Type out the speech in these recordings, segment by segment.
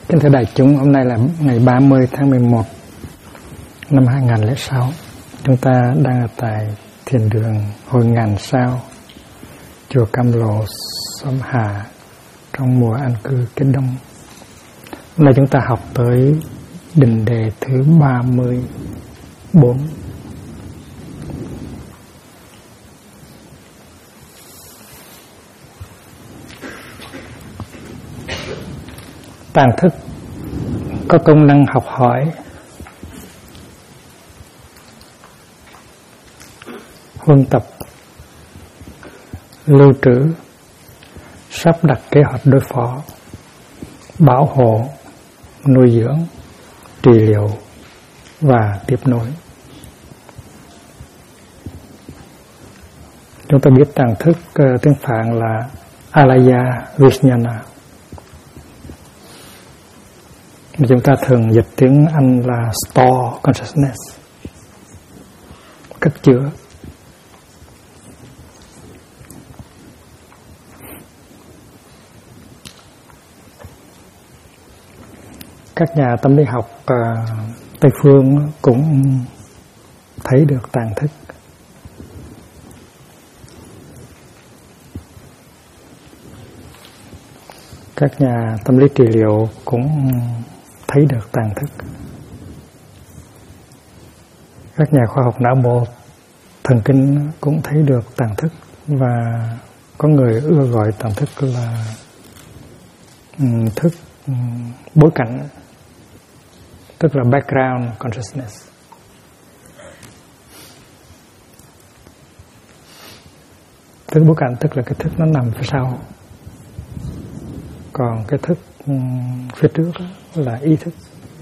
Kính thưa đại chúng, hôm nay là ngày 30 tháng 11 năm 2006. Chúng ta đang ở tại thiền đường Hội Ngàn Sao, chùa Cam Lộ, xóm Hà, trong mùa an cư kết đông. Hôm nay chúng ta học tới định đề thứ 34. Tàng thức có công năng học hỏi, huân tập, lưu trữ, sắp đặt kế hoạch đối phó, bảo hộ, nuôi dưỡng, trị liệu và tiếp nối. Chúng ta biết tàng thức tiếng Phạn là Alaya Vijnana. Chúng ta thường dịch tiếng Anh là store consciousness, cất chứa. Các nhà tâm lý học Tây phương cũng thấy được tàng thức. Các nhà tâm lý trị liệu cũng thấy được tàng thức. Các nhà khoa học não bộ thần kinh cũng thấy được tàng thức, và có người ưa gọi tàng thức là thức bối cảnh, tức là background consciousness. Thức bối cảnh tức là cái thức nó nằm phía sau, còn cái thức phía trước là ý thức.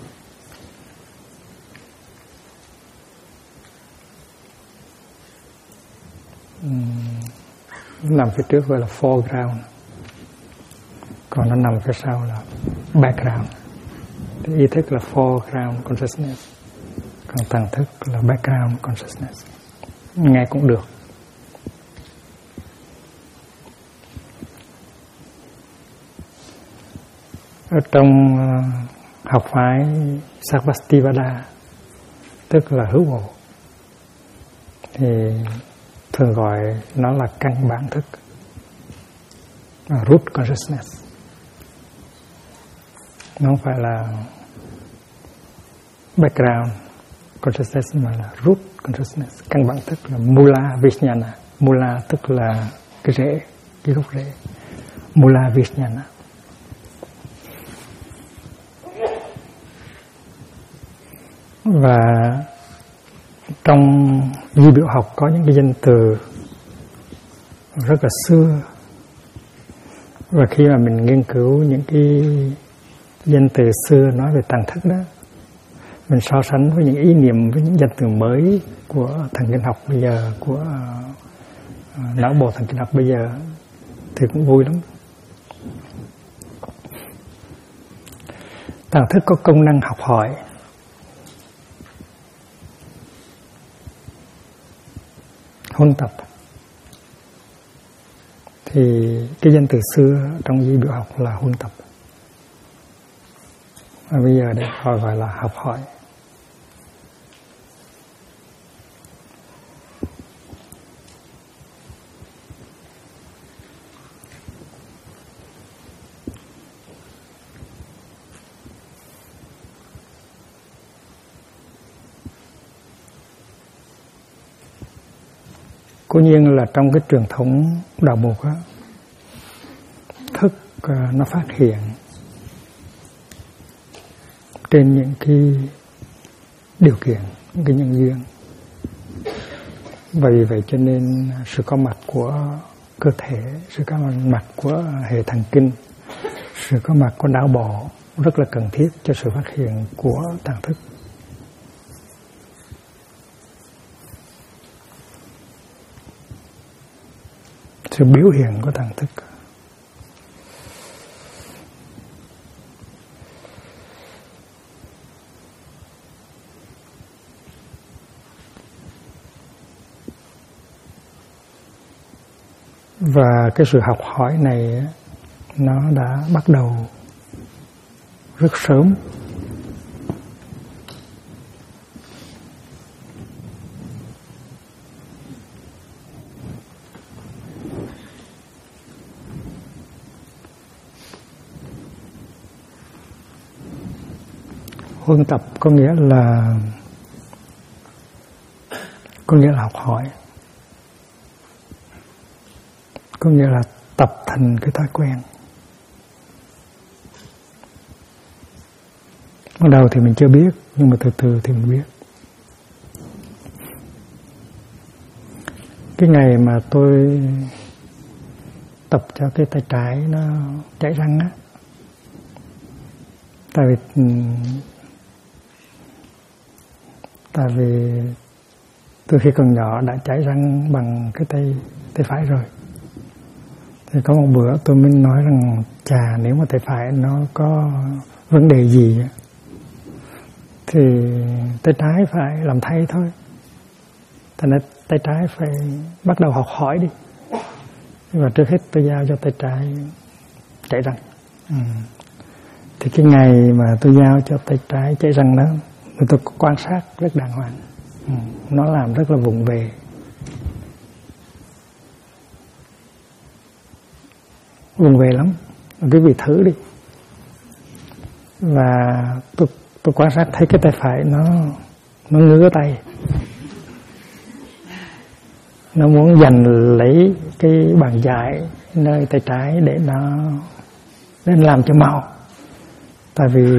Nó nằm phía trước gọi là foreground, còn nó nằm phía sau là background. Thì ý thức là foreground consciousness, còn tàng thức là background consciousness. Nghe cũng được. Ở trong học phái Sarvastivada, tức là hữu ngộ, thì thường gọi nó là căn bản thức, root consciousness. Nó không phải là background consciousness mà là root consciousness. Căn bản thức là Mula Vijnana. Mula tức là cái rễ, cái gốc rễ. Mula Vijnana. Và trong di biểu học có những cái danh từ rất là xưa, và khi mà mình nghiên cứu những cái danh từ xưa nói về tàng thức đó, mình so sánh với những ý niệm, với những danh từ mới của thần kinh học bây giờ, của não bộ thần kinh học bây giờ, thì cũng vui lắm. Tàng thức có công năng học hỏi, huân tập. Thì cái danh từ xưa trong di biểu học là huân tập, và bây giờ đây họ gọi là học hỏi. Cố nhiên là trong cái truyền thống đạo Mục á, thức nó phát hiện trên những cái điều kiện, những cái nhân duyên. Và vì vậy cho nên sự có mặt của cơ thể, sự có mặt của hệ thần kinh, sự có mặt của não bộ rất là cần thiết cho sự phát hiện của tàng thức. Sự biểu hiện của tàng thức. Và cái sự học hỏi này nó đã bắt đầu rất sớm. Huân tập có nghĩa là học hỏi, có nghĩa là tập thành cái thói quen. Ban đầu thì mình chưa biết, nhưng mà từ từ thì mình biết. Cái ngày mà tôi tập cho cái tay trái nó chảy răng á, tại vì từ khi còn nhỏ đã chảy răng bằng cái tay phải rồi. Thì có một bữa tôi mới nói rằng chà, nếu mà tay phải nó có vấn đề gì thì tay trái phải làm thay thôi. Thành ra tay trái phải bắt đầu học hỏi đi. Và trước hết tôi giao cho tay trái chảy răng. Thì cái ngày mà tôi giao cho tay trái chảy răng đó, tôi quan sát rất đàng hoàng. Nó làm rất là vụng về. Vụng về lắm. Quý vị thử đi. Và tôi quan sát thấy cái tay phải nó ngứa tay. Nó muốn giành lấy cái bàn chải nơi tay trái để nó làm cho mau. Tại vì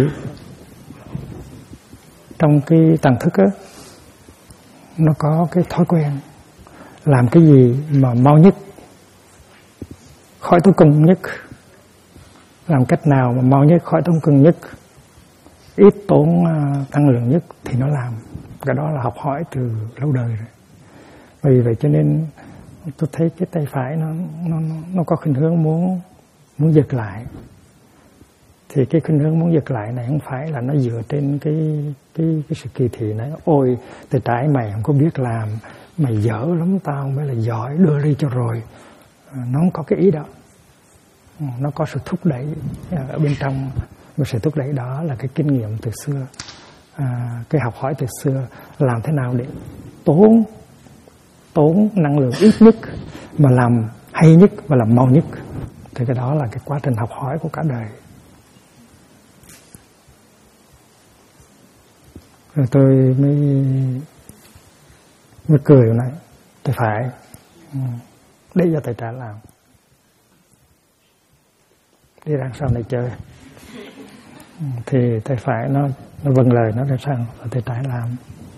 trong cái tầng thức á, nó có cái thói quen làm cái gì mà mau nhất, khỏi tốn công nhất, làm cách nào mà mau nhất, khỏi tốn công nhất, ít tốn năng lượng nhất thì nó làm. Cái đó là học hỏi từ lâu đời rồi. Vì vậy cho nên tôi thấy cái tay phải nó có khuynh hướng muốn giật lại. Thì cái khuynh hướng muốn giật lại này không phải là nó dựa trên cái sự kỳ thị này. Ôi, tay trái mày không có biết làm, mày dở lắm, tao mới là giỏi, đưa đi cho rồi. Nó không có cái ý đó. Nó có sự thúc đẩy ở bên trong. Và sự thúc đẩy đó là cái kinh nghiệm từ xưa, cái học hỏi từ xưa, làm thế nào để tốn năng lượng ít nhất mà làm hay nhất và làm mau nhất. Thì cái đó là cái quá trình học hỏi của cả đời. Rồi tôi mới cười này, tay phải để cho tay trái làm, đi ra sau này chơi. Thì tay phải nó vâng lời, nó ra sang, và tay trái làm.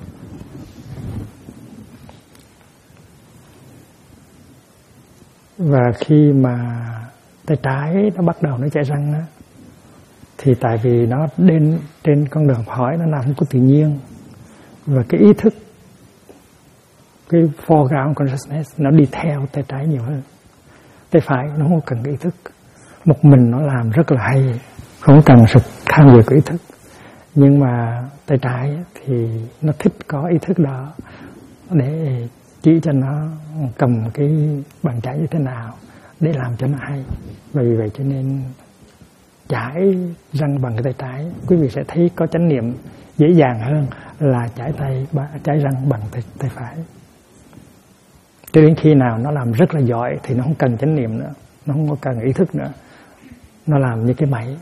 Và khi mà tay trái nó bắt đầu nó chảy răng á, thì tại vì nó trên con đường hỏi nó làm không có tự nhiên, và cái ý thức, cái foreground consciousness nó đi theo tay trái nhiều hơn. Tay phải nó không cần ý thức, một mình nó làm rất là hay, không cần sự tham dự của ý thức. Nhưng mà tay trái thì nó thích có ý thức đó để chỉ cho nó cầm cái bàn chải như thế nào để làm cho nó hay. Vì vậy cho nên chải răng bằng cái tay trái, quý vị sẽ thấy có chánh niệm dễ dàng hơn là chải răng bằng tay phải. Cho đến khi nào nó làm rất là giỏi thì nó không cần chánh niệm nữa, nó không có cần ý thức nữa, nó làm như cái máy.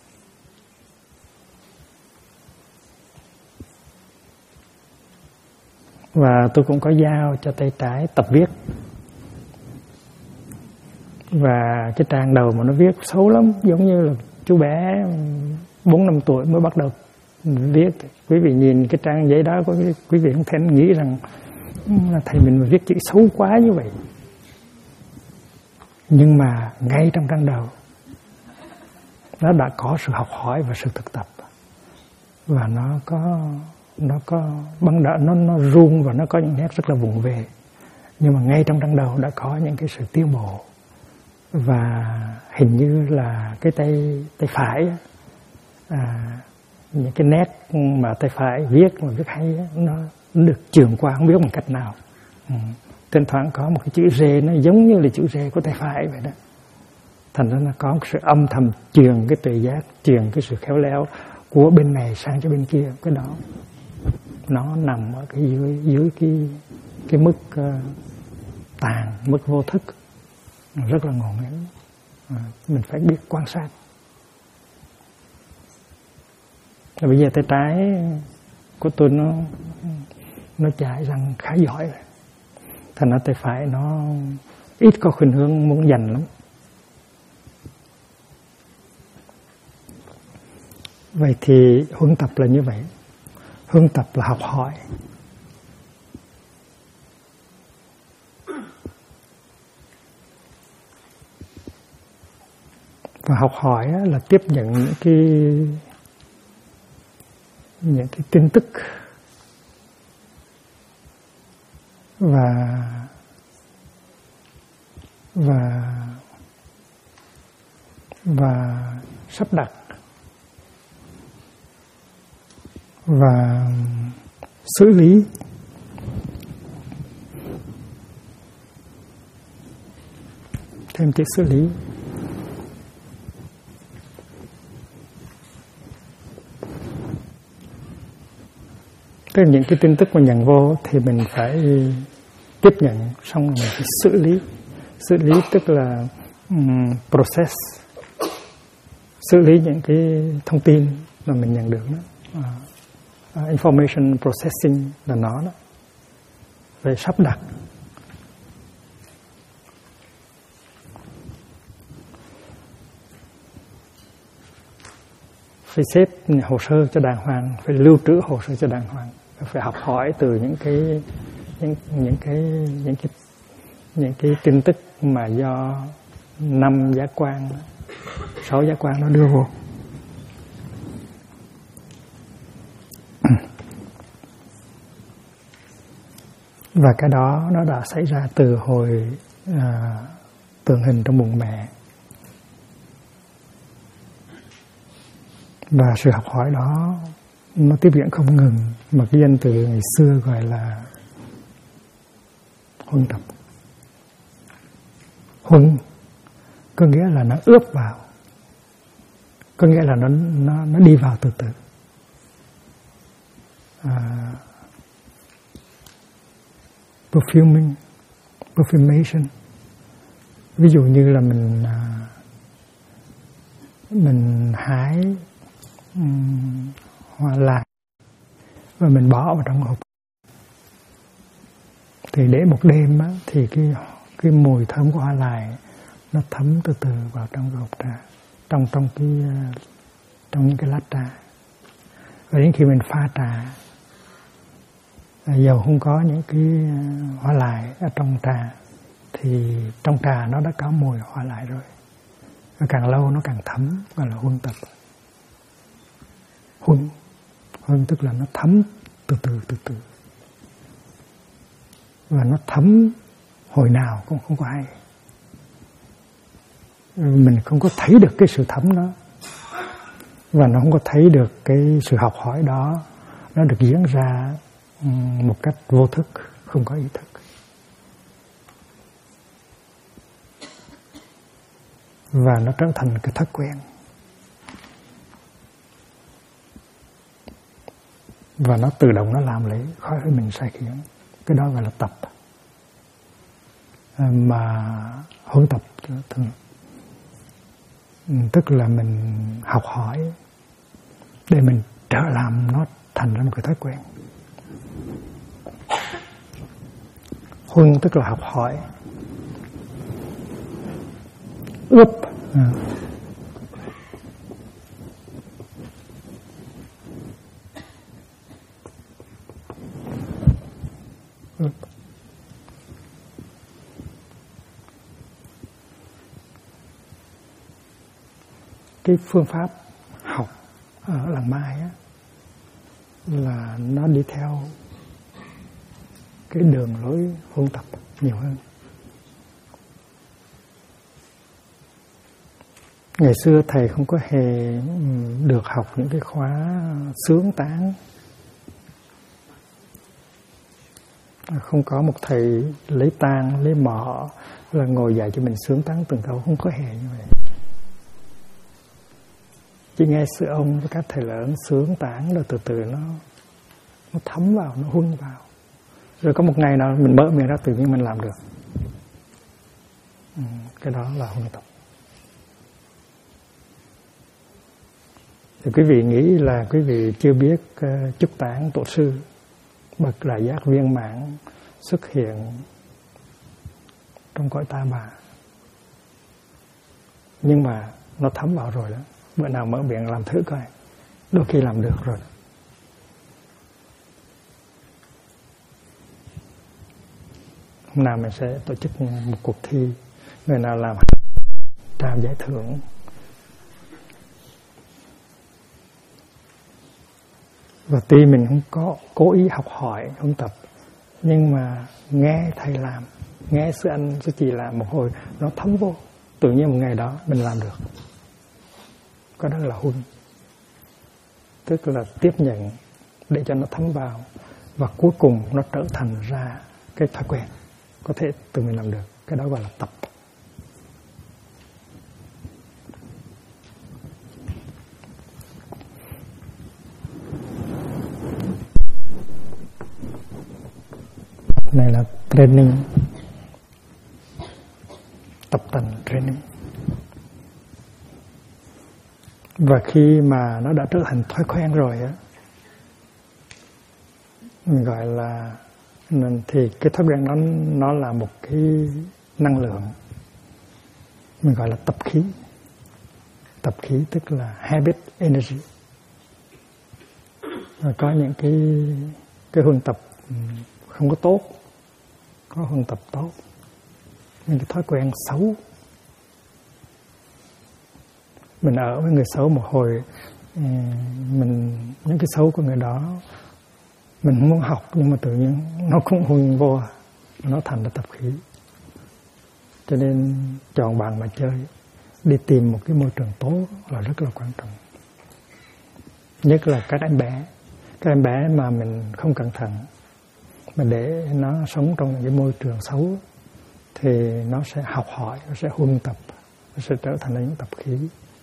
Và tôi cũng có giao cho tay trái tập viết. Và cái trang đầu mà nó viết xấu lắm, giống như là chú bé 4-5 tuổi mới bắt đầu viết. Quý vị nhìn cái trang giấy đó, quý vị không thể nghĩ rằng là thầy mình mà viết chữ xấu quá như vậy. Nhưng mà ngay trong trang đầu nó đã có sự học hỏi và sự thực tập. Và nó có băng đỡ, nó run và nó có những nét rất là vụng về. Nhưng mà ngay trong trang đầu đã có những cái sự tiến bộ. Và hình như là cái tay phải, những cái nét mà tay phải viết mà viết hay nó được truyền qua không biết bằng cách nào. Thỉnh thoảng có một cái chữ rê nó giống như là chữ rê của tay phải vậy đó. Thành ra nó có một sự âm thầm truyền cái tuệ giác, truyền cái sự khéo léo của bên này sang cho bên kia. Cái đó nó nằm ở cái dưới cái mức tàn, mức vô thức, rất là ngộ nghĩnh. Mình phải biết quan sát. Rồi bây giờ tay trái của tôi nó chải răng khá giỏi rồi, thành ra tay phải nó ít có khuynh hướng muốn giành lắm. Vậy thì huấn tập là như vậy. Huấn tập là học hỏi. Và học hỏi là tiếp nhận những cái tin tức và sắp đặt và xử lý thêm cái xử lý. Tức là những cái tin tức mà nhận vô thì mình phải tiếp nhận, xong rồi mình phải xử lý. Xử lý tức là process, xử lý những cái thông tin mà mình nhận được đó. Information processing là nó đó. Rồi sắp đặt. Phải xếp hồ sơ cho đàng hoàng, phải lưu trữ hồ sơ cho đàng hoàng, phải học hỏi từ những cái tin tức mà do 5 giác quan, 6 giác quan nó đưa vô. Và cái đó nó đã xảy ra từ hồi tượng hình trong bụng mẹ. Và sự học hỏi đó nó tiếp diễn không ngừng, mà cái danh từ ngày xưa gọi là huân tập. Huân có nghĩa là nó ướp vào, có nghĩa là nó đi vào từ từ. Perfumation. Ví dụ như là mình hái hoa lạc và mình bỏ vào trong hộp, thì để một đêm á, thì cái mùi thơm của hoa lại nó thấm từ từ vào trong cái hộp trà, trong những cái lát trà. Và đến khi mình pha trà, dầu không có những cái hoa lại ở trong trà, thì trong trà nó đã có mùi hoa lại rồi. Và càng lâu nó càng thấm, gọi là huân tập. Huân tức là nó thấm từ từ. Và nó thấm hồi nào cũng không có hay. Mình không có thấy được cái sự thấm đó. Và nó không có thấy được cái sự học hỏi đó. Nó được diễn ra một cách vô thức, không có ý thức. Và nó trở thành cái thói quen. Và nó tự động nó làm lấy, khỏi phải mình sai khiến. Cái đó gọi là tập. Mà huấn tập thường, tức là mình học hỏi để mình trở làm nó thành ra một cái thói quen. Huân tức là học hỏi. Ướp. Cái phương pháp học ở làng Mai á, là nó đi theo cái đường lối huân tập nhiều hơn. Ngày xưa thầy không có hề được học những cái khóa xướng tán. Không có một thầy lấy tang, lấy mọ là ngồi dạy cho mình xướng tán từng câu, không có hề như vậy. Chỉ nghe sư ông với các thầy lớn sướng tán rồi từ từ nó thấm vào, nó hun vào. Rồi có một ngày nào mình mở miệng ra tự nhiên mình làm được. Cái đó là huân tập. Thì quý vị nghĩ là quý vị chưa biết chúc tán tổ sư bậc đại giác viên mãn xuất hiện trong cõi ta bà. Nhưng mà nó thấm vào rồi đó. Bữa nào mở miệng làm thử coi, đôi khi làm được rồi. Hôm nào mình sẽ tổ chức một cuộc thi, người nào làm trao giải thưởng. Và tuy mình không có cố ý học hỏi, không tập, nhưng mà nghe thầy làm, nghe sư anh, sư chị làm một hồi, nó thấm vô. Tự nhiên một ngày đó mình làm được. Có đó là huân. Tức là tiếp nhận để cho nó thấm vào. Và cuối cùng nó trở thành ra cái thói quen. Có thể tự mình làm được. Cái đó gọi là tập. Này là training, tập tành training. Và khi mà nó đã trở thành thói quen rồi á, mình gọi là, thì cái thói quen đó nó là một cái năng lượng, mình gọi là tập khí. Tập khí tức là habit energy. Và có những cái huân tập không có tốt, có huân tập tốt, những cái thói quen xấu. Mình ở với người xấu một hồi, những cái xấu của người đó mình không muốn học, nhưng mà tự nhiên nó cũng huân vô, nó thành ra tập khí. Cho nên chọn bạn mà chơi, đi tìm một cái môi trường tốt là rất là quan trọng. Nhất là các em bé mà mình không cẩn thận, mà để nó sống trong những cái môi trường xấu thì nó sẽ học hỏi, nó sẽ huân tập, nó sẽ trở thành những tập khí.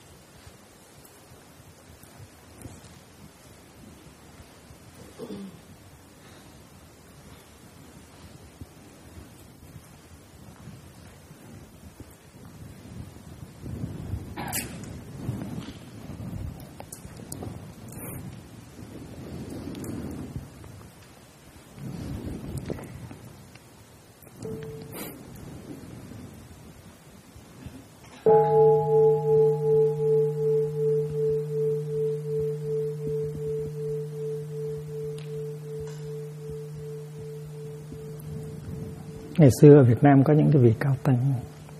Ngày xưa ở Việt Nam có những cái vị cao tăng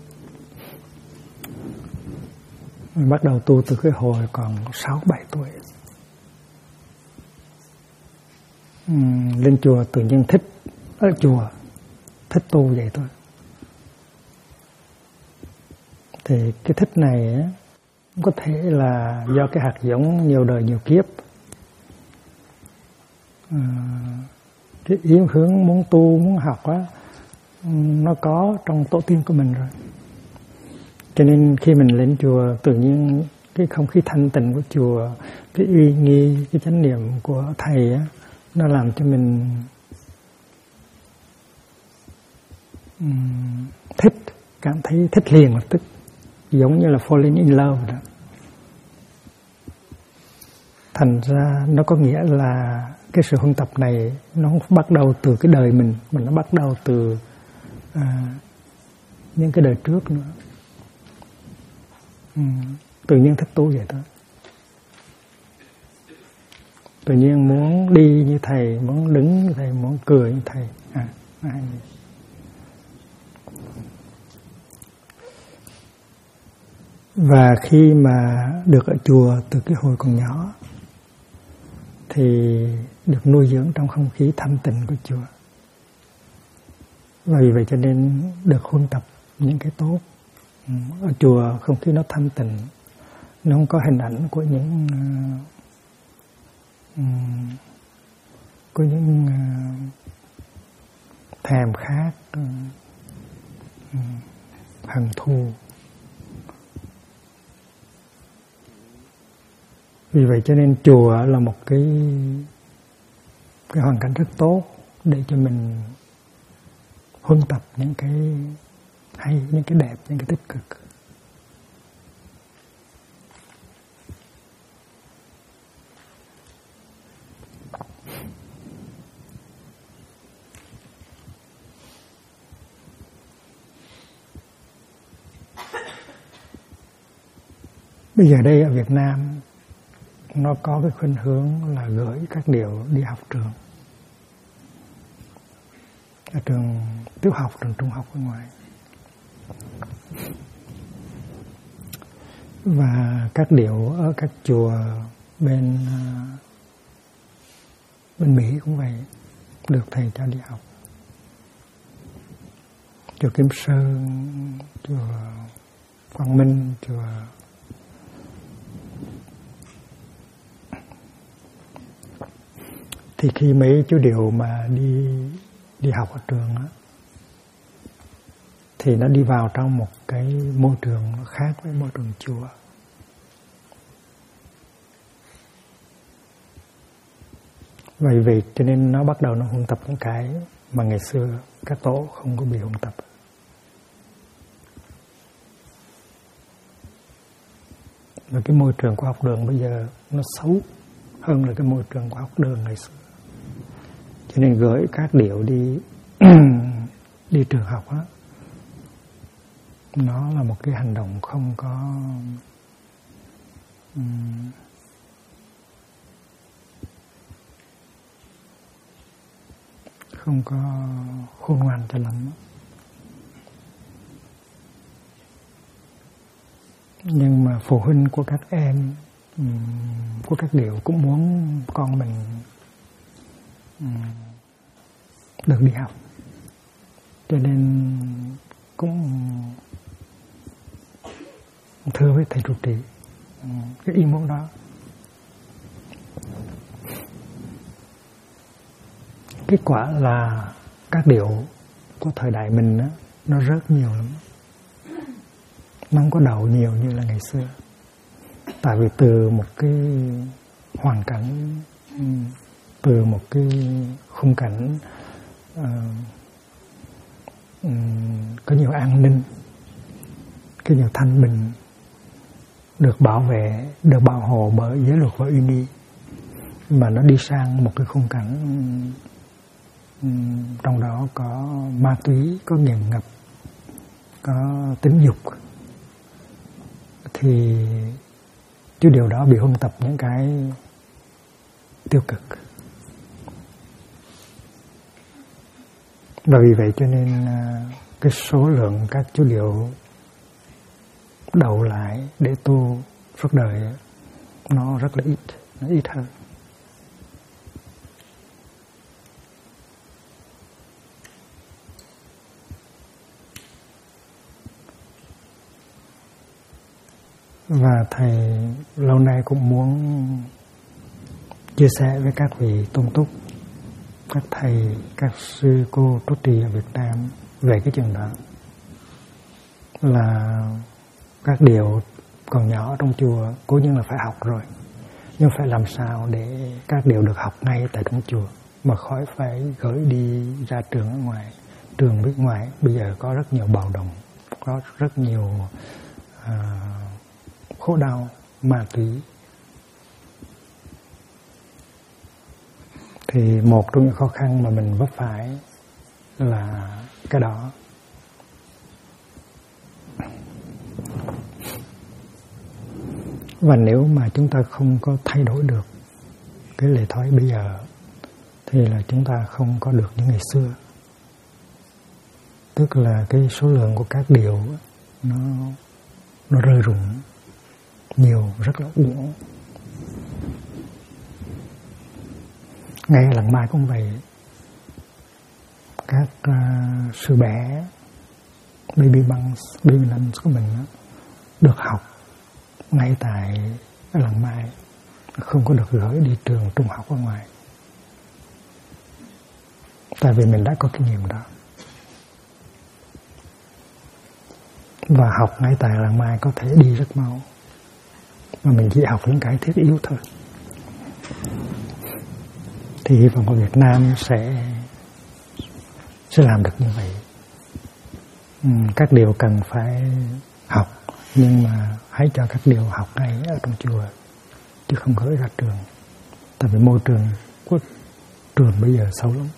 bắt đầu tu từ cái hồi còn 6-7 tuổi. Lên chùa tự nhiên thích, ở chùa thích tu vậy thôi. Thì cái thích này á, có thể là do cái hạt giống nhiều đời nhiều kiếp, cái ý hướng muốn tu, muốn học á, nó có trong tổ tiên của mình rồi. Cho nên khi mình lên chùa, tự nhiên cái không khí thanh tịnh của chùa, cái uy nghi, cái chánh niệm của thầy á, nó làm cho mình thích, cảm thấy thích liền lập tức, giống như là falling in love đó. Thành ra nó có nghĩa là cái sự huân tập này nó không bắt đầu từ cái đời mình, mà nó bắt đầu từ những cái đời trước nữa. Tự nhiên thích tu vậy thôi. Tự nhiên muốn đi như thầy, muốn đứng như thầy, muốn cười như thầy. Và khi mà được ở chùa từ cái hồi còn nhỏ thì được nuôi dưỡng trong không khí thanh tịnh của chùa. Và vì vậy cho nên được huân tập những cái tốt. Ở chùa không khí nó thanh tịnh, nó không có hình ảnh của những thèm khát, hận thù. Vì vậy cho nên chùa là một cái hoàn cảnh rất tốt để cho mình huân tập những cái hay, những cái đẹp, những cái tích cực. Bây giờ đây ở Việt Nam nó có cái khuynh hướng là gửi các điều đi học trường, ở trường tiểu học, trường trung học ở ngoài. Và các điệu ở các chùa bên Mỹ cũng vậy, được thầy cho đi học. Chùa Kim Sơn, chùa Quang Minh, chùa thì khi mấy chú điệu mà đi học ở trường á, thì nó đi vào trong một cái môi trường nó khác với môi trường chùa. Vậy cho nên nó bắt đầu nó huân tập những cái mà ngày xưa các tổ không có bị huân tập. Và cái môi trường của học đường bây giờ nó xấu hơn là cái môi trường của học đường ngày xưa. Cho nên gửi các điệu đi trường học á, nó là một cái hành động không có khôn ngoan cho lắm. Nhưng mà phụ huynh của các em, của các điệu cũng muốn con mình được đi học, cho nên cũng thưa với thầy trụ trì cái ý muốn đó. Kết quả là các điệu của thời đại mình đó, nó rớt nhiều lắm, nó không có đầu nhiều như là ngày xưa. Tại vì từ một cái hoàn cảnh, từ một cái khung cảnh có nhiều an ninh, có nhiều thanh bình, được bảo vệ, được bảo hộ bởi giới luật và uy nghi, mà nó đi sang một cái khung cảnh trong đó có ma túy, có nghiện ngập, có tính dục, thì cái điều đó bị huân tập những cái tiêu cực. Và vì vậy cho nên cái số lượng các chú điệu đậu lại để tu suốt đời nó rất là ít, nó ít hơn. Và thầy lâu nay cũng muốn chia sẻ với các vị tôn túc, các thầy, các sư cô trụ trì ở Việt Nam về cái chuyện đó. Là các điều còn nhỏ trong chùa cố nhiên là phải học rồi, nhưng phải làm sao để các điều được học ngay tại trong chùa, mà khỏi phải gửi đi ra trường ở ngoài. Trường bên ngoài bây giờ có rất nhiều bạo động, có rất nhiều khổ đau, ma túy. Thì một trong những khó khăn mà mình vấp phải là cái đó. Và nếu mà chúng ta không có thay đổi được cái lề thói bây giờ thì là chúng ta không có được như ngày xưa. Tức là cái số lượng của các điều nó rơi rụng nhiều, rất là uổng. Ngay lần mai cũng vậy. Các sư bé, baby nuns của mình đó, được học ngay tại lần mai, không có được gửi đi trường trung học ở ngoài. Tại vì mình đã có kinh nghiệm đó. Và học ngay tại lần mai có thể đi rất mau. mà mình chỉ học những cái thiết yếu thôi. Thì hy vọng ở Việt Nam sẽ làm được như vậy. Các điều cần phải học, nhưng mà hãy cho các điều học ngay ở trong chùa, chứ không gửi ra trường. Tại vì môi trường của trường bây giờ xấu lắm.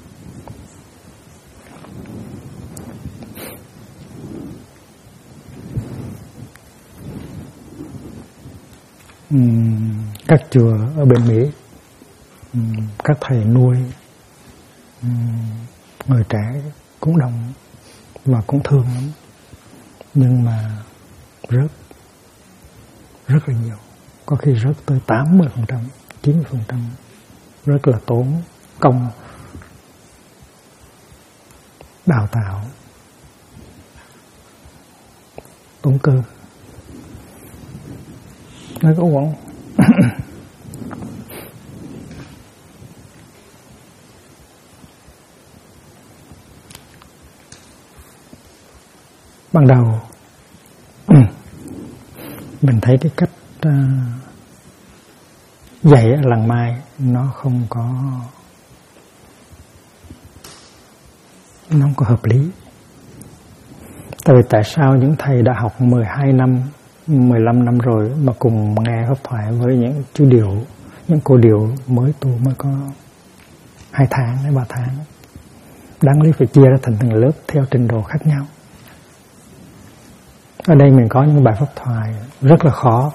Các chùa ở bên Mỹ, các thầy nuôi người trẻ cũng đông và cũng thương lắm, nhưng mà rất là nhiều, có khi rớt tới 80%, 90%, rất là tốn công đào tạo, tốn cơ. Nó có uổng. Ban đầu mình thấy cái cách dạy ở làng Mai nó không có hợp lý. Tại vì tại sao những thầy đã học 12 năm, 15 năm rồi mà cùng nghe pháp thoại với những chú điệu, những cô điệu mới tu mới có 2 tháng hay 3 tháng. Đáng lý phải chia ra thành từng lớp theo trình độ khác nhau. Ở đây mình có những bài pháp thoại rất là khó,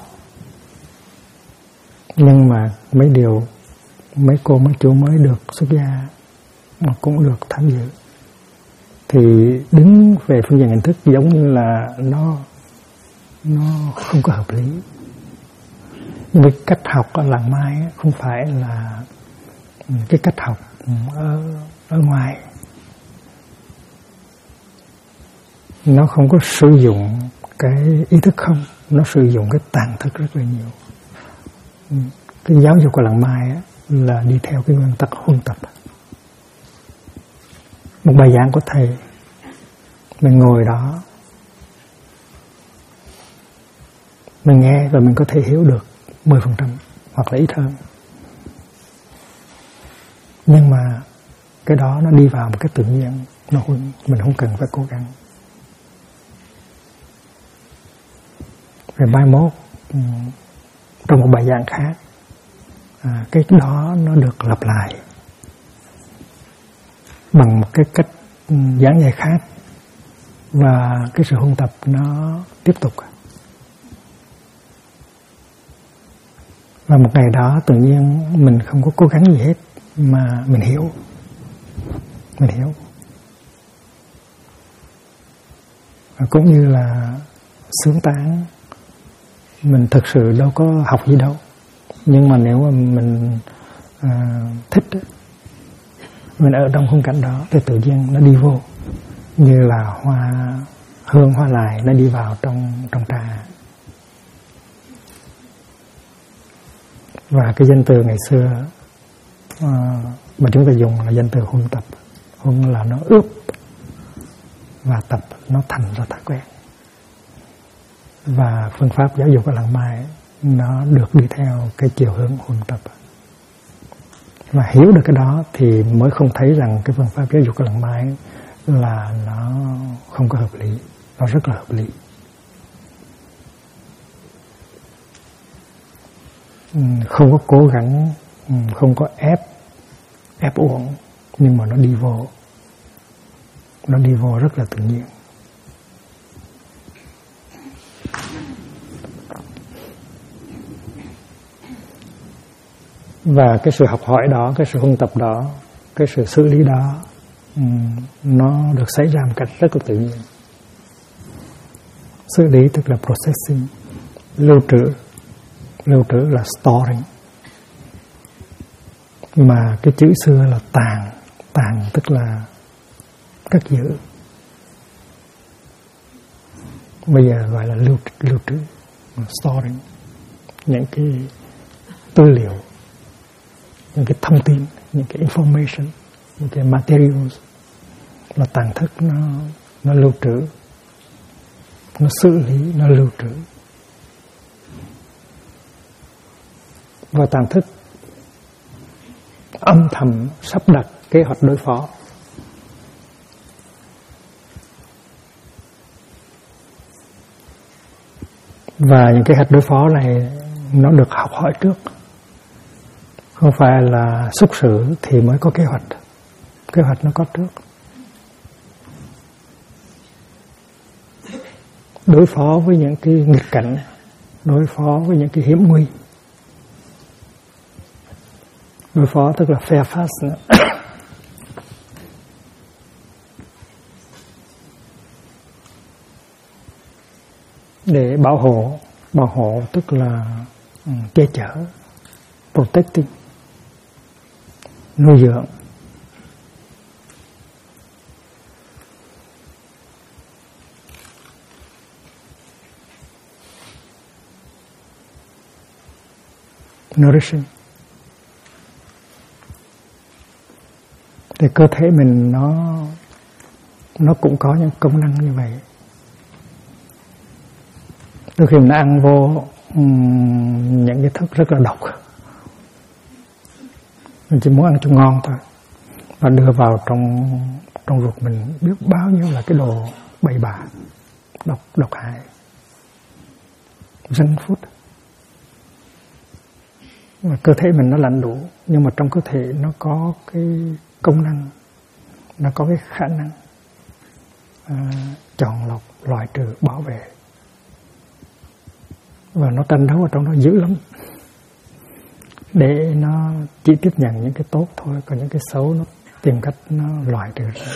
nhưng mà mấy cô mấy chú mới được xuất gia mà cũng được tham dự. Thì đứng về phương diện hình thức giống như là nó không có hợp lý. Nhưng với cách học ở làng Mai không phải là cái cách học ở ngoài. Nó không có sử dụng cái ý thức không, nó sử dụng cái tàng thức rất là nhiều. Cái giáo dục của làng Mai là đi theo cái nguyên tắc huân tập. Một bài giảng của thầy, mình ngồi đó, mình nghe và mình có thể hiểu được 10% hoặc là ít hơn. Nhưng mà cái đó nó đi vào một cái tự nhiên, mình không cần phải cố gắng. Rồi mai mốt trong một bài giảng khác, cái đó nó được lặp lại bằng một cái cách giảng dạy khác, và cái sự huân tập nó tiếp tục. Và một ngày đó tự nhiên mình không có cố gắng gì hết mà mình hiểu. Và cũng như là xướng tán, mình thực sự đâu có học gì đâu, nhưng mà nếu mà mình thích, mình ở trong khung cảnh đó thì tự nhiên nó đi vô, như là hương hoa lại nó đi vào trong trà. Và cái danh từ ngày xưa mà chúng ta dùng là danh từ huân tập. Huân là nó ướp, và tập nó thành ra thói quen. Và phương pháp giáo dục ở làng Mai nó được đi theo cái chiều hướng huân tập. Và hiểu được cái đó thì mới không thấy rằng cái phương pháp giáo dục ở làng Mai là nó không có hợp lý. Nó rất là hợp lý. Không có cố gắng, không có ép uổng, nhưng mà nó đi vô rất là tự nhiên. Và cái sự học hỏi đó, cái sự huân tập đó, cái sự xử lý đó, nó được xảy ra một cách rất là tự nhiên. Xử lý tức là processing, lưu trữ là storing. Mà cái chữ xưa là tàng tức là cất giữ. Bây giờ gọi là lưu trữ, storing, những cái tư liệu, những cái thông tin, những cái information, những cái materials, là tàng thức nó lưu trữ, nó xử lý, nó lưu trữ. Và tàng thức âm thầm sắp đặt kế hoạch đối phó. Và những kế hoạch đối phó này nó được học hỏi trước. Không phải là xúc xử thì mới có kế hoạch. Kế hoạch nó có trước. Đối phó với những cái nghịch cảnh, đối phó với những cái hiểm nguy. Đối phó tức là fair fast. Để bảo hộ tức là che chở, protecting, nuôi dưỡng. Nourishing. Thì cơ thể mình nó cũng có những công năng như vậy. Đôi khi mình ăn vô những cái thức rất là độc, mình chỉ muốn ăn cho ngon thôi, và đưa vào trong ruột mình biết bao nhiêu là cái đồ bậy bạ, độc hại, junk food. Mà cơ thể mình nó lãnh đủ, nhưng mà trong cơ thể nó có cái công năng, nó có cái khả năng chọn lọc, loại trừ, bảo vệ. Và nó tranh đấu ở trong đó dữ lắm, để nó chỉ tiếp nhận những cái tốt thôi, còn những cái xấu nó tìm cách nó loại trừ ra.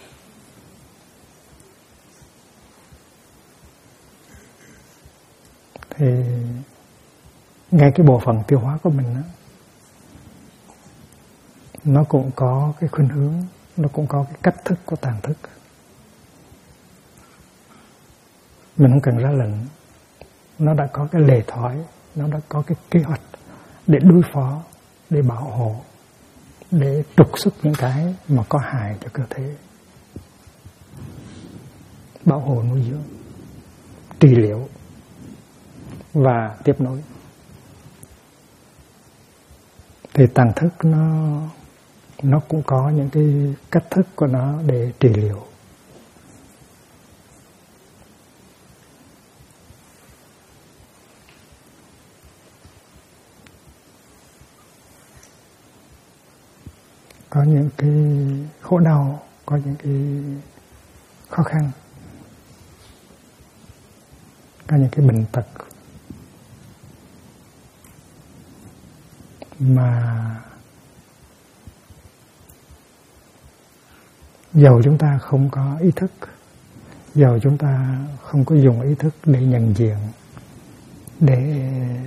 Thì ngay cái bộ phận tiêu hóa của mình đó, nó cũng có cái khuynh hướng, nó cũng có cái cách thức của tàng thức. Mình không cần ra lệnh, nó đã có cái lề thói, nó đã có cái kế hoạch để đối phó, để bảo hộ, để trục xuất những cái mà có hại cho cơ thể. Bảo hộ, nuôi dưỡng, trị liệu và tiếp nối. Thì tàng thức nó cũng có những cái cách thức của nó để trị liệu. Có những cái khổ đau, có những cái khó khăn, có những cái bệnh tật mà dầu chúng ta không có ý thức, dầu chúng ta không có dùng ý thức để nhận diện, để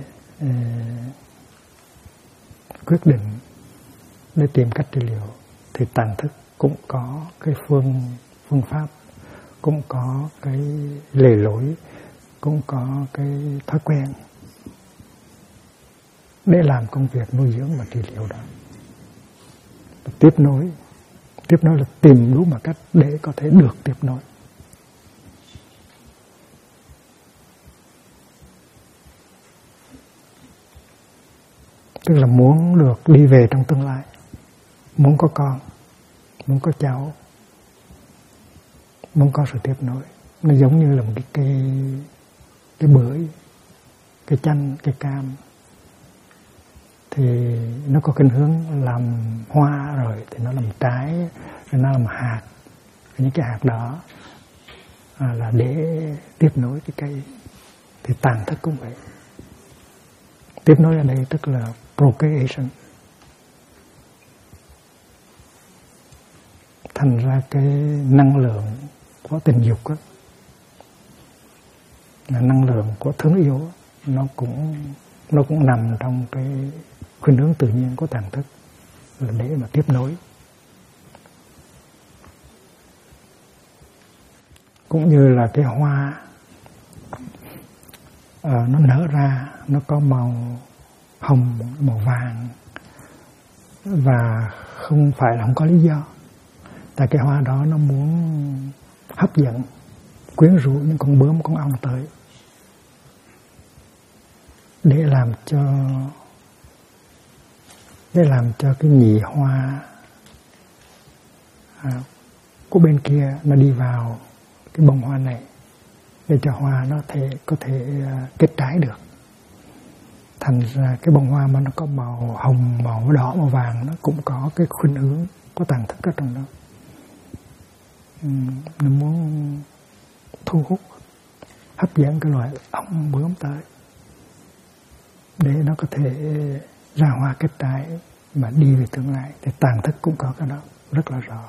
quyết định, để tìm cách trị liệu, thì tàng thức cũng có cái phương pháp, cũng có cái lề lối, cũng có cái thói quen để làm công việc nuôi dưỡng và trị liệu đó. Tiếp nối là tìm đúng một cách để có thể được tiếp nối. Tức là muốn được đi về trong tương lai, muốn có con, muốn có cháu, muốn có sự tiếp nối. Nó giống như là một cái bưởi, cái chanh, cái cam, thì nó có khuynh hướng làm hoa rồi thì nó làm trái, rồi nó làm hạt. Những cái hạt đó là để tiếp nối cái cây. Thì tàng thức cũng vậy. Tiếp nối ở đây tức là procreation. Thành ra cái năng lượng của tình dục đó, là năng lượng của thương yêu, nó cũng nằm trong cái khuynh hướng tự nhiên của tàng thức, là để mà tiếp nối. Cũng như là cái hoa nó nở ra, nó có màu hồng, màu vàng, và không phải là không có lý do. Tại cái hoa đó nó muốn hấp dẫn, quyến rũ những con bướm, con ong tới, để làm cho để làm cho cái nhị hoa của bên kia nó đi vào cái bông hoa này, để cho hoa nó có thể kết trái được. Thành ra cái bông hoa mà nó có màu hồng, màu đỏ, màu vàng, nó cũng có cái khuynh hướng, có tàng thức ở trong đó. Nó muốn thu hút, hấp dẫn cái loài ong bướm tới, để nó có thể ra hoa kết trái mà đi về tương lai. Thì tàng thức cũng có cái đó rất là rõ.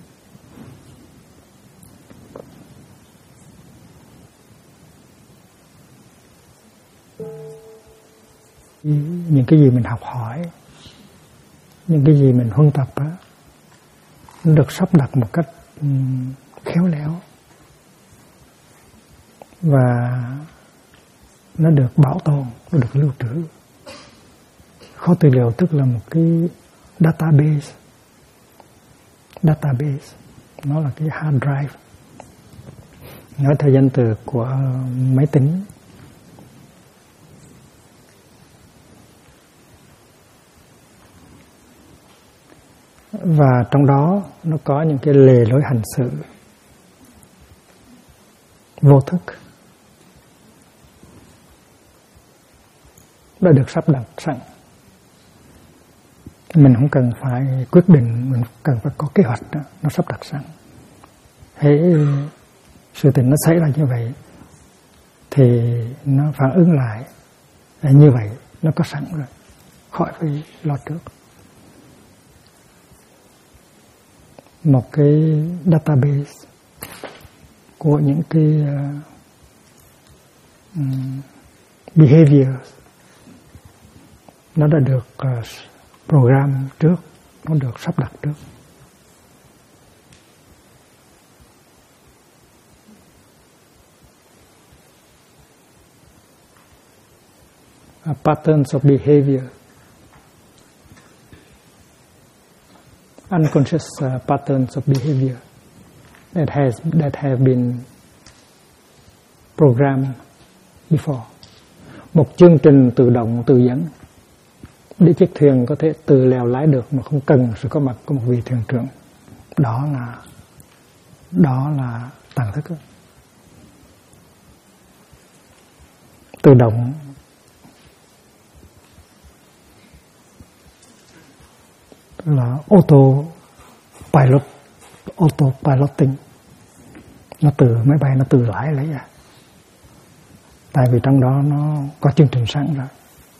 Những cái gì mình học hỏi, những cái gì mình huân tập á, nó được sắp đặt một cách khéo léo và nó được bảo tồn, nó được lưu trữ. Kho tư liệu tức là một cái database, nó là cái hard drive, nói theo danh từ của máy tính. Và trong đó nó có những cái lề lối hành xử vô thức đã được sắp đặt sẵn. Mình không cần phải quyết định, mình cần phải có kế hoạch đó, nó sắp đặt sẵn. Hễ sự tình nó xảy ra như vậy thì nó phản ứng lại như vậy, nó có sẵn rồi, khỏi phải lo trước. Một cái database của những cái behavior nó đã được program trước, nó được sắp đặt trước. Patterns of behavior, unconscious patterns of behavior that have been programmed before. Một chương trình tự động tự dẫn để chiếc thuyền có thể tự lèo lái được mà không cần sự có mặt của một vị thuyền trưởng. Đó là tàng thức. Tự động là autopiloting, nó từ máy bay nó tự lái lấy ra, tại vì trong đó nó có chương trình sẵn rồi.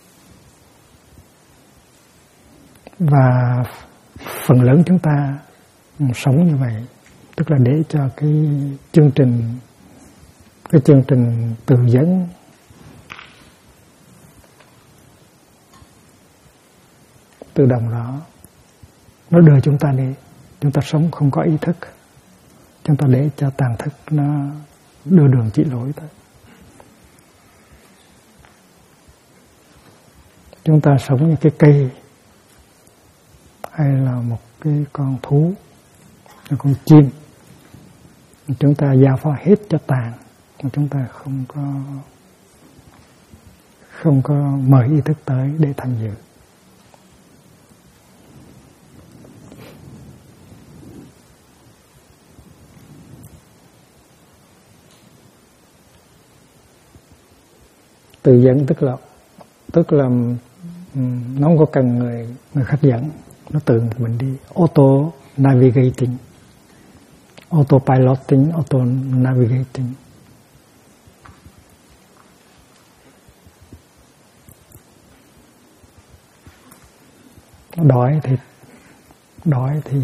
Và phần lớn chúng ta sống như vậy, tức là để cho cái chương trình tự dẫn tự động đó nó đưa chúng ta đi. Chúng ta sống không có ý thức, chúng ta để cho tàng thức nó đưa đường chỉ lối tới. Chúng ta sống như cái cây, hay là một cái con thú, một con chim, chúng ta giao phó hết cho tàng, mà chúng ta không có mời ý thức tới để tham dự. Tự dẫn tức là nó không có cần người khách dẫn, nó tự mình đi. Auto navigating, autopiloting, auto navigating. Đói thì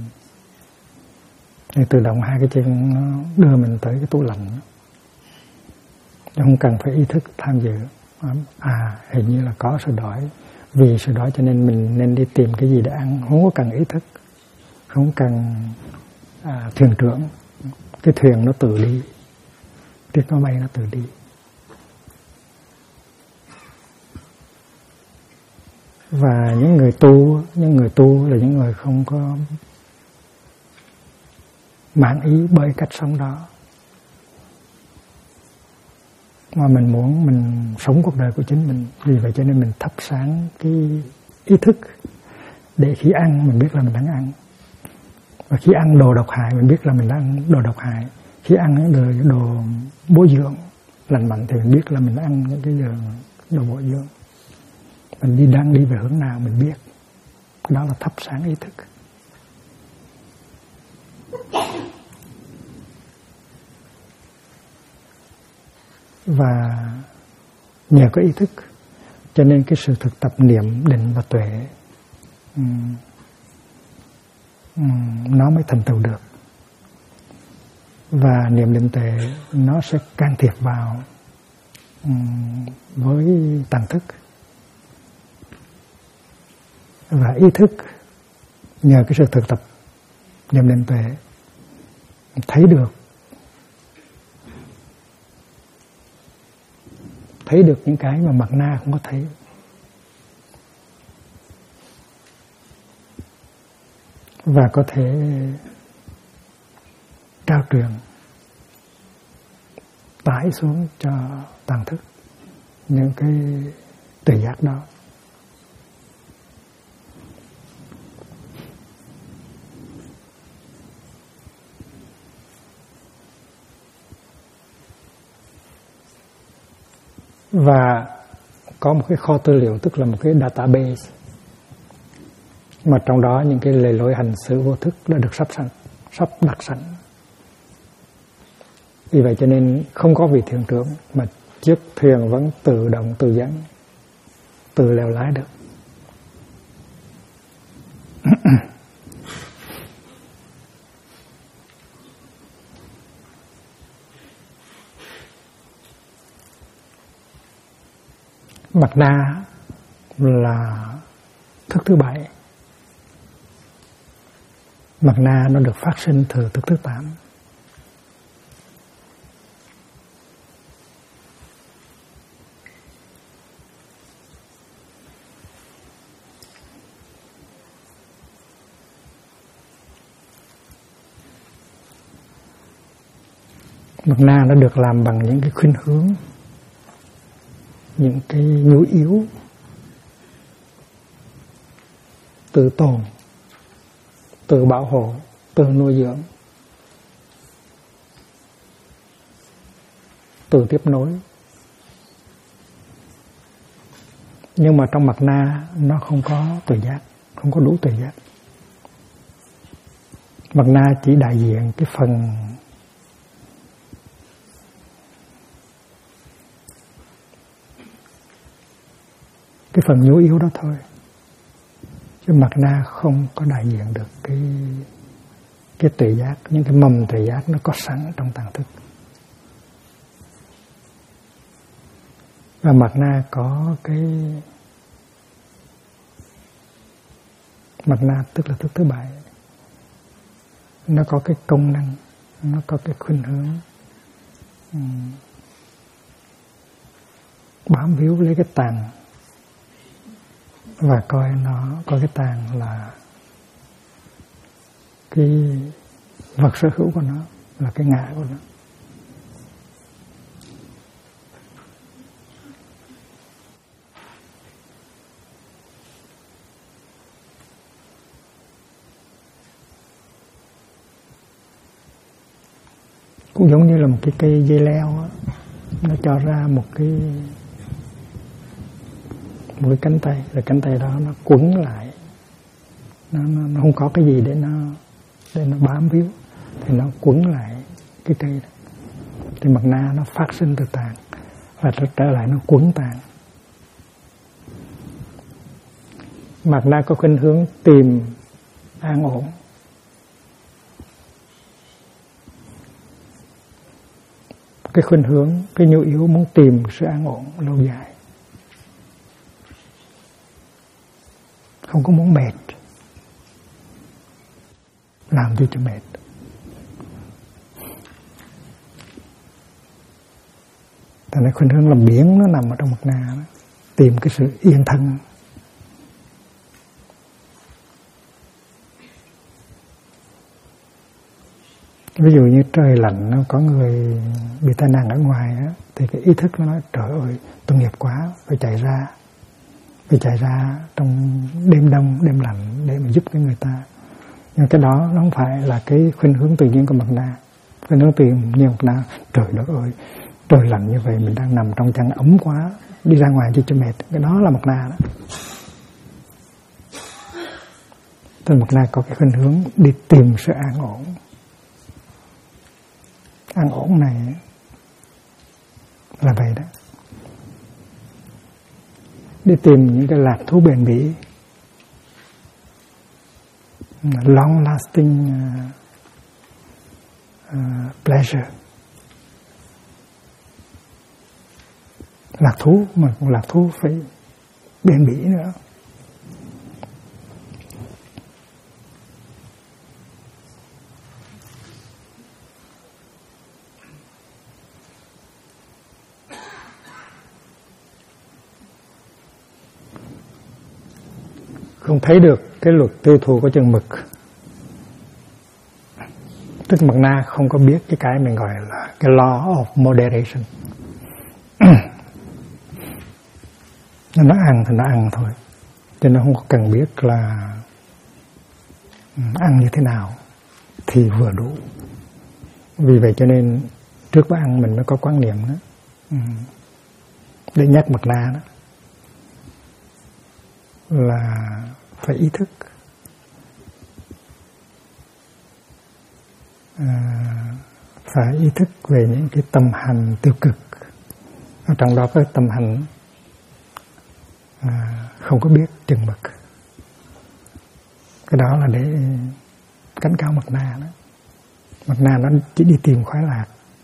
tự động hai cái chân nó đưa mình tới cái tủ lạnh. Không cần phải ý thức tham dự. Hình như là có sự đói, vì sự đói cho nên mình nên đi tìm cái gì để ăn. Không có cần ý thức, không cần thuyền trưởng. Cái thuyền nó tự đi, chiếc máy bay nó tự đi. Và những người tu là những người không có mãn ý bởi cách sống đó, mà mình muốn mình sống cuộc đời của chính mình. Vì vậy cho nên mình thắp sáng cái ý thức để khi ăn mình biết là mình đang ăn. Và khi ăn đồ độc hại mình biết là mình đang ăn đồ độc hại. Khi ăn đồ bổ dưỡng lành mạnh thì mình biết là mình ăn những cái đồ bổ dưỡng. Mình đang đi về hướng nào mình biết. Đó là thắp sáng ý thức. Và nhờ có ý thức cho nên cái sự thực tập niệm định và tuệ nó mới thành tựu được. Và niệm định tuệ nó sẽ can thiệp vào với tàng thức. Và ý thức nhờ cái sự thực tập niệm định tuệ thấy được những cái mà mặt na không có thấy. Và có thể trao truyền tải xuống cho tàng thức những cái tuệ giác đó. Và có một cái kho tư liệu, tức là một cái database mà trong đó những cái lề lối hành xử vô thức đã được sắp đặt sẵn. Vì vậy cho nên không có vị thuyền trưởng mà chiếc thuyền vẫn tự động tự dẫn, tự lèo lái được. Mặt na là thức thứ 7. Mặt na nó được phát sinh từ thức thứ 8. Mặt na nó được làm bằng những cái khuynh hướng, những cái nhu yếu, tự tồn, tự bảo hộ, tự nuôi dưỡng, tự tiếp nối. Nhưng mà trong mặt na nó không có tuệ giác, không có đủ tuệ giác. Mặt na chỉ đại diện cái phần nhu yếu đó thôi. Chứ mặt na không có đại diện được cái tuệ giác, những cái mầm tuệ giác nó có sẵn trong tàng thức. Và mặt na có cái mặt na tức là thức thứ 7. Nó có cái công năng, nó có cái khuynh hướng bám víu lấy cái tàng và coi cái tàng là cái vật sở hữu của nó, là cái ngã của nó. Cũng giống như là một cái cây dây leo á, nó cho ra một cái cánh tay, rồi cánh tay đó nó quấn lại, nó không có cái gì để nó bám víu, thì nó quấn lại cái cây đó. Thì mặt na nó phát sinh từ tạng và trở lại nó quấn tạng. Mặt na có khuynh hướng tìm an ổn, cái khuynh hướng, cái nhu yếu muốn tìm sự an ổn lâu dài, không có muốn mệt, làm gì cho mệt. Thành ra khuynh hướng làm biển nó nằm ở trong mặt na đó, tìm cái sự yên thân. Ví dụ như trời lạnh, nó có người bị tai nạn ở ngoài đó, thì cái ý thức nó nói trời ơi tội nghiệp quá, phải chạy ra phải chạy ra trong đêm đông đêm lạnh để mà giúp cái người ta. Nhưng cái đó nó không phải là cái khuynh hướng tự nhiên của Mạt Na. Khuynh hướng tự nhiên Mạt Na, trời đất ơi, trời lạnh như vậy mình đang nằm trong chăn ấm quá, đi ra ngoài cho mệt, cái đó là Mạt Na đó. Tên Mạt Na có cái khuynh hướng đi tìm sự an ổn. An ổn này là vậy đó. Đi tìm những cái lạc thú bền bỉ, long lasting pleasure. Lạc thú mà cũng lạc thú phải bền bỉ nữa. Không thấy được cái luật tiêu thụ của chừng mực, tức Mạt Na không có biết cái mình gọi là cái law of moderation. Nó ăn thì nó ăn thôi, cho nó không có cần biết là ăn như thế nào thì vừa đủ. Vì vậy cho nên trước bữa ăn mình mới có quan niệm đó, để nhắc Mạt Na đó là phải ý thức, phải ý thức về những cái tâm hành tiêu cực. Ở trong đó có tâm hành không có biết chừng mực. Cái đó là để cảnh cáo Mạt Na đó. Mạt Na nó chỉ đi tìm khoái lạc,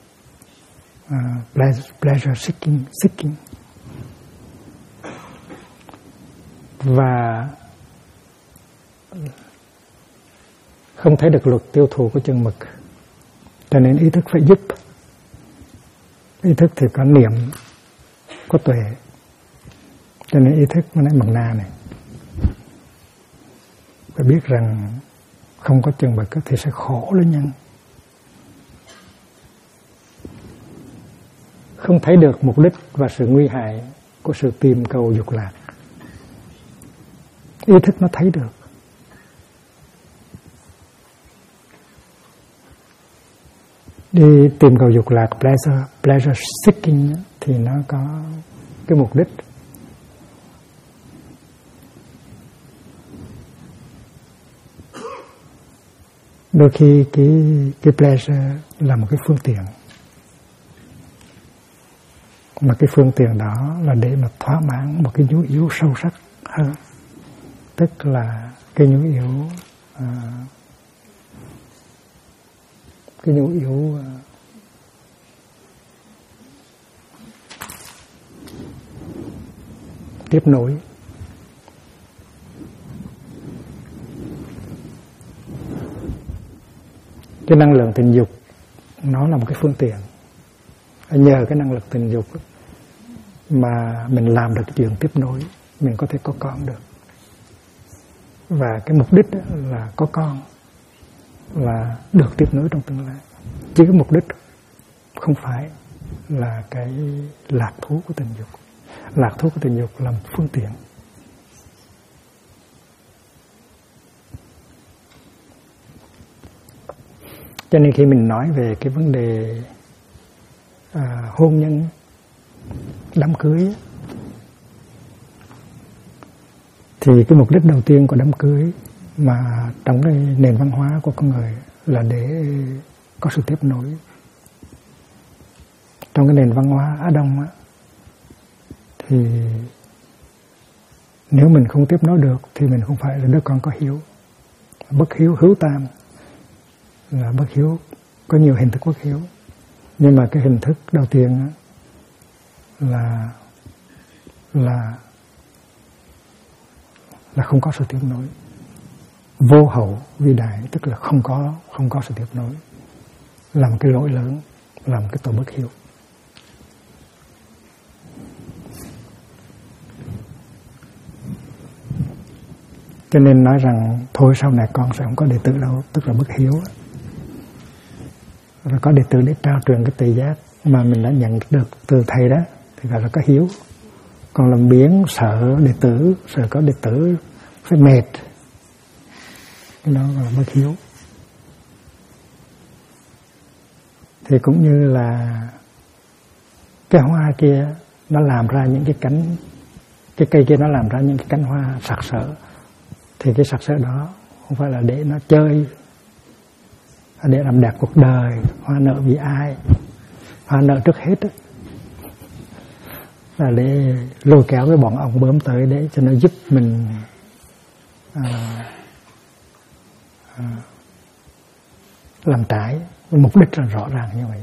pleasure seeking. Và không thấy được luật tiêu thụ của chừng mực, cho nên ý thức phải giúp. Ý thức thì có niệm, có tuệ, cho nên ý thức mới nói Mạt Na này phải biết rằng không có chừng mực thì sẽ khổ lên nhân. Không thấy được mục đích và sự nguy hại của sự tìm cầu dục lạc. Ý thức nó thấy được. Đi tìm cầu dục lạc, pleasure seeking thì nó có cái mục đích. Đôi khi cái pleasure là một cái phương tiện, mà cái phương tiện đó là để mà thỏa mãn một cái nhu yếu sâu sắc hơn, tức là cái nhu yếu tiếp nối. Cái năng lượng tình dục nó là một cái phương tiện. Nhờ cái năng lực tình dục mà mình làm được chuyện tiếp nối, mình có thể có con được. Và cái mục đích là có con, là được tiếp nối trong tương lai. Chứ cái mục đích không phải là cái lạc thú của tình dục. Lạc thú của tình dục là một phương tiện. Cho nên khi mình nói về cái vấn đề hôn nhân, đám cưới, thì cái mục đích đầu tiên của đám cưới mà trong cái nền văn hóa của con người là để có sự tiếp nối. Trong cái nền văn hóa Á Đông á, thì nếu mình không tiếp nối được thì mình không phải là đứa con có hiếu. Bất hiếu, hữu tam là bất hiếu, có nhiều hình thức bất hiếu. Nhưng mà cái hình thức đầu tiên á, là không có sự tiếp nối. Vô hậu vi đại, tức là không có sự tiếp nối, là một cái lỗi lớn, là một cái tội bất hiếu. Cho nên nói rằng thôi sau này con sẽ không có đệ tử đâu, tức là bất hiếu. Rồi có đệ tử để trao truyền cái tỳ giác mà mình đã nhận được từ thầy đó thì gọi là có hiếu. Còn làm biếng sợ đệ tử, sợ có đệ tử phải mệt, cái đó là bất hiếu. Thì cũng như là cái hoa kia nó làm ra những cái cánh, cái cây kia nó làm ra những cái cánh hoa sặc sỡ, thì cái sặc sỡ đó không phải là để nó chơi, để làm đẹp cuộc đời. Hoa nở vì ai? Hoa nở trước hết đó, là để lôi kéo cái bọn ong bướm tới để cho nó giúp mình làm trái. Mục đích là rõ ràng như vậy.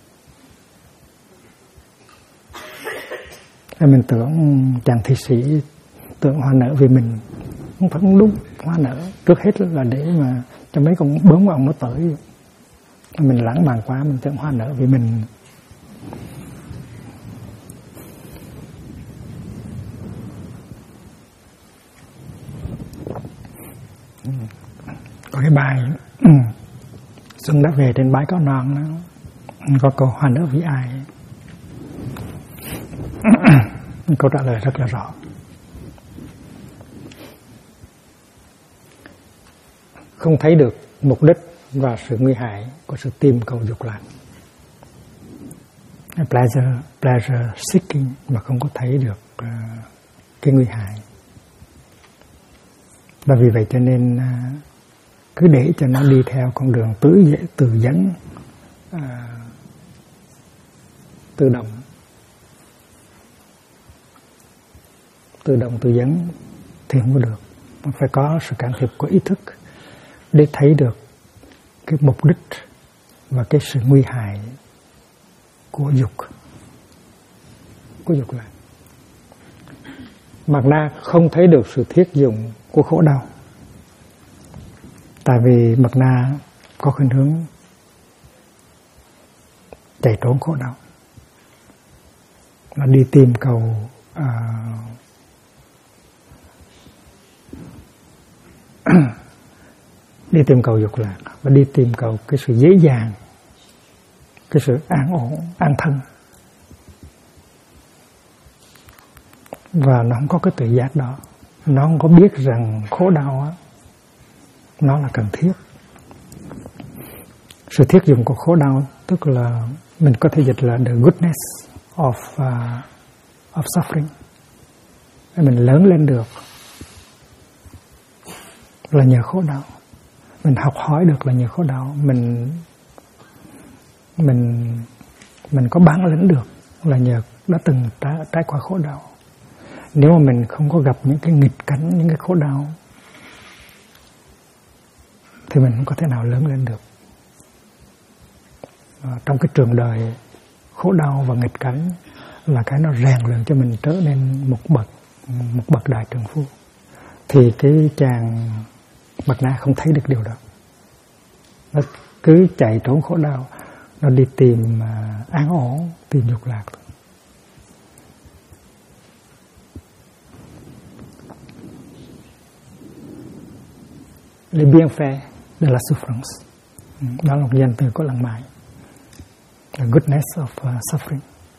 Mình tưởng chàng thi sĩ tưởng hoa nở vì mình, không phải không đúng. Hoa nở trước hết là để mà cho mấy con bướm ong nó tới. Mình lãng mạn quá, mình tưởng hoa nở vì mình. Có cái bài Xuân đã về trên bãi cỏ non, nó có câu hoa nở vì ai. Câu trả lời rất là rõ. Không thấy được mục đích và sự nguy hại của sự tìm cầu dục lạc. Pleasure seeking mà không có thấy được cái nguy hại. Và vì vậy cho nên cứ để cho nó đi theo con đường tự dẫn, tự động tự dẫn thì không có được. Nó phải có sự can thiệp của ý thức để thấy được cái mục đích và cái sự nguy hại của dục lạc. Mạt Na không thấy được sự thiết dụng của khổ đau, tại vì Mạt Na có khuynh hướng chạy trốn khổ đau, nó đi tìm cầu đi tìm cầu dục lạc và đi tìm cầu cái sự dễ dàng, cái sự an ổn, an thân, và nó không có cái tự giác đó. Nó không có biết rằng khổ đau á, nó là cần thiết. Sự thiết dụng của khổ đau tức là mình có thể dịch là the goodness of suffering. Mình lớn lên được là nhờ khổ đau, mình học hỏi được là nhờ khổ đau, mình có bản lĩnh được là nhờ đã từng trải qua khổ đau. Nếu mà mình không có gặp những cái nghịch cảnh, những cái khổ đau thì mình không có thể nào lớn lên được. Trong cái trường đời, khổ đau và nghịch cảnh là cái nó rèn luyện cho mình trở nên một bậc đại trượng phu. Thì cái chàng Mạt Na không thấy được điều đó. Nó cứ chạy trốn khổ đau, nó đi tìm an ổn, tìm dục lạc. Les bienfaits de la souffrance. Đó là một danh từ của Lăng Mại. The goodness of suffering.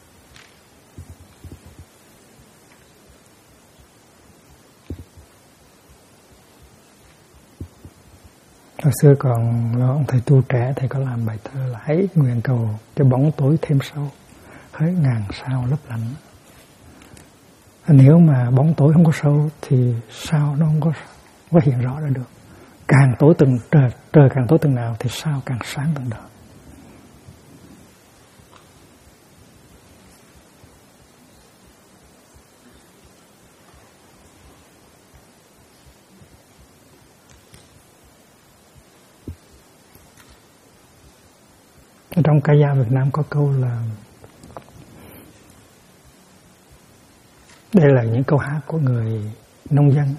Hồi xưa còn là ông thầy tu trẻ, thầy có làm bài thơ là hãy nguyện cầu cho bóng tối thêm sâu, hỡi ngàn sao lấp lánh. Nếu mà bóng tối không có sâu thì sao nó không có hiện rõ ra được. Càng tối từng trời càng tối từng nào thì sao càng sáng từng đó. Trong ca dao Việt Nam có câu là, đây là những câu hát của người nông dân.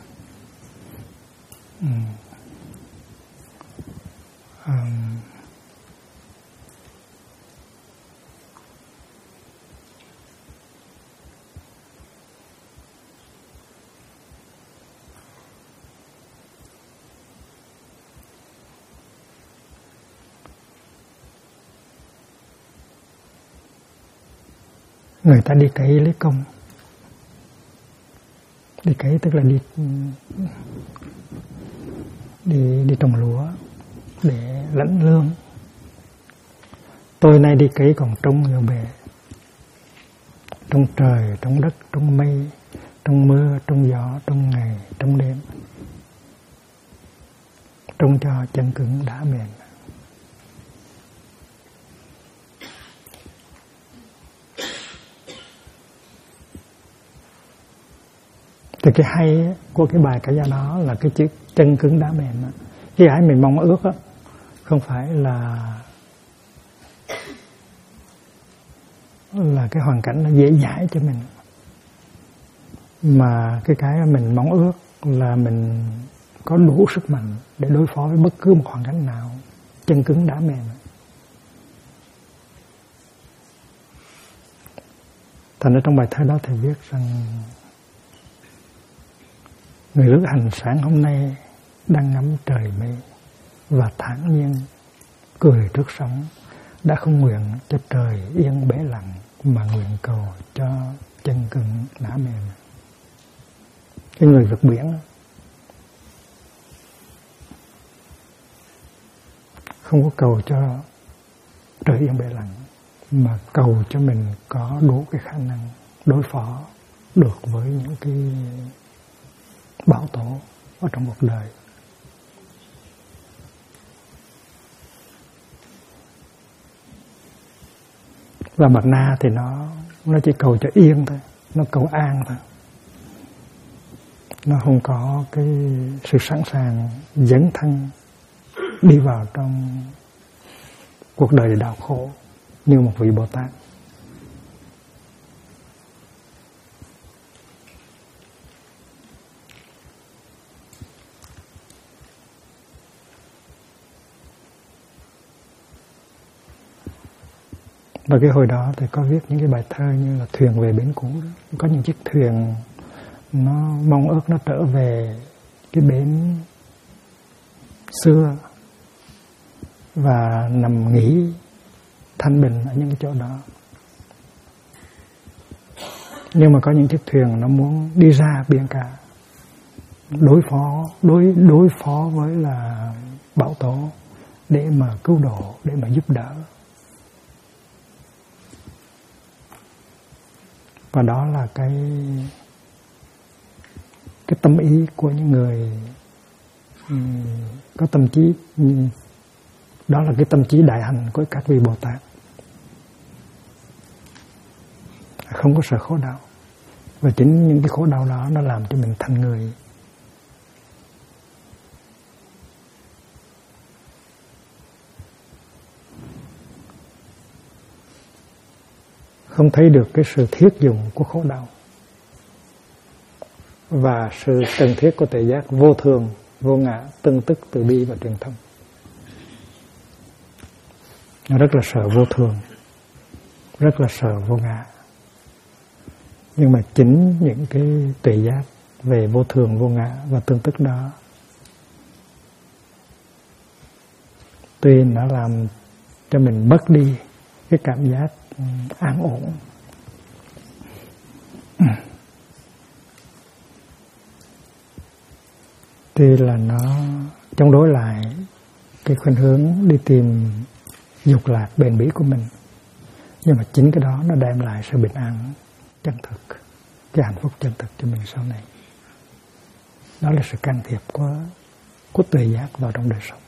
Người ta đi cày lấy công, Đi cấy tức là đi trồng lúa để lãnh lương. Tôi nay đi cấy còn trông nhiều bề, trong trời, trong đất, trong mây, trong mưa, trong gió, trong ngày, trong đêm, trông cho chân cứng đã mềm. Thì cái hay của cái bài ca dao đó là cái chữ chân cứng đá mềm. Cái mình mong ước đó, không phải là cái hoàn cảnh nó dễ dãi cho mình, mà cái mình mong ước là mình có đủ sức mạnh để đối phó với bất cứ một hoàn cảnh nào, chân cứng đá mềm. Thành ra trong bài thơ đó thầy viết rằng người lữ hành sáng hôm nay đang ngắm trời mây và thản nhiên cười trước sóng, đã không nguyện cho trời yên bể lặng mà nguyện cầu cho chân cứng đá mềm. Cái người vượt biển không có cầu cho trời yên bể lặng, mà cầu cho mình có đủ cái khả năng đối phó được với những cái bão tố ở trong cuộc đời. Và Bạt Na thì nó chỉ cầu cho yên thôi, nó cầu an thôi. Nó không có cái sự sẵn sàng dấn thân đi vào trong cuộc đời để đau khổ như một vị Bồ Tát. Và cái hồi đó thì có viết những cái bài thơ như là Thuyền về bến cũ đó. Có những chiếc thuyền nó mong ước nó trở về cái bến xưa và nằm nghỉ thanh bình ở những cái chỗ đó. Nhưng mà có những chiếc thuyền nó muốn đi ra biển cả, đối phó với là bão tố để mà cứu độ, để mà giúp đỡ. Và đó là cái tâm ý của những người có tâm trí, đó là cái tâm trí đại hành của các vị Bồ Tát, không có sợ khổ đau. Và chính những cái khổ đau đó nó làm cho mình thành người. Không thấy được cái sự thiết dụng của khổ đau và sự cần thiết của tuệ giác vô thường, vô ngã, tương tức, từ bi và truyền thông. Nó rất là sợ vô thường, rất là sợ vô ngã. Nhưng mà chính những cái tuệ giác về vô thường, vô ngã và tương tức đó, tuy nó làm cho mình mất đi cái cảm giác an ổn, tuy là nó chống đối lại cái khuynh hướng đi tìm dục lạc bền bỉ của mình, nhưng mà chính cái đó nó đem lại sự bình an chân thực, cái hạnh phúc chân thực cho mình sau này. Đó là sự can thiệp của tuệ giác vào trong đời sống.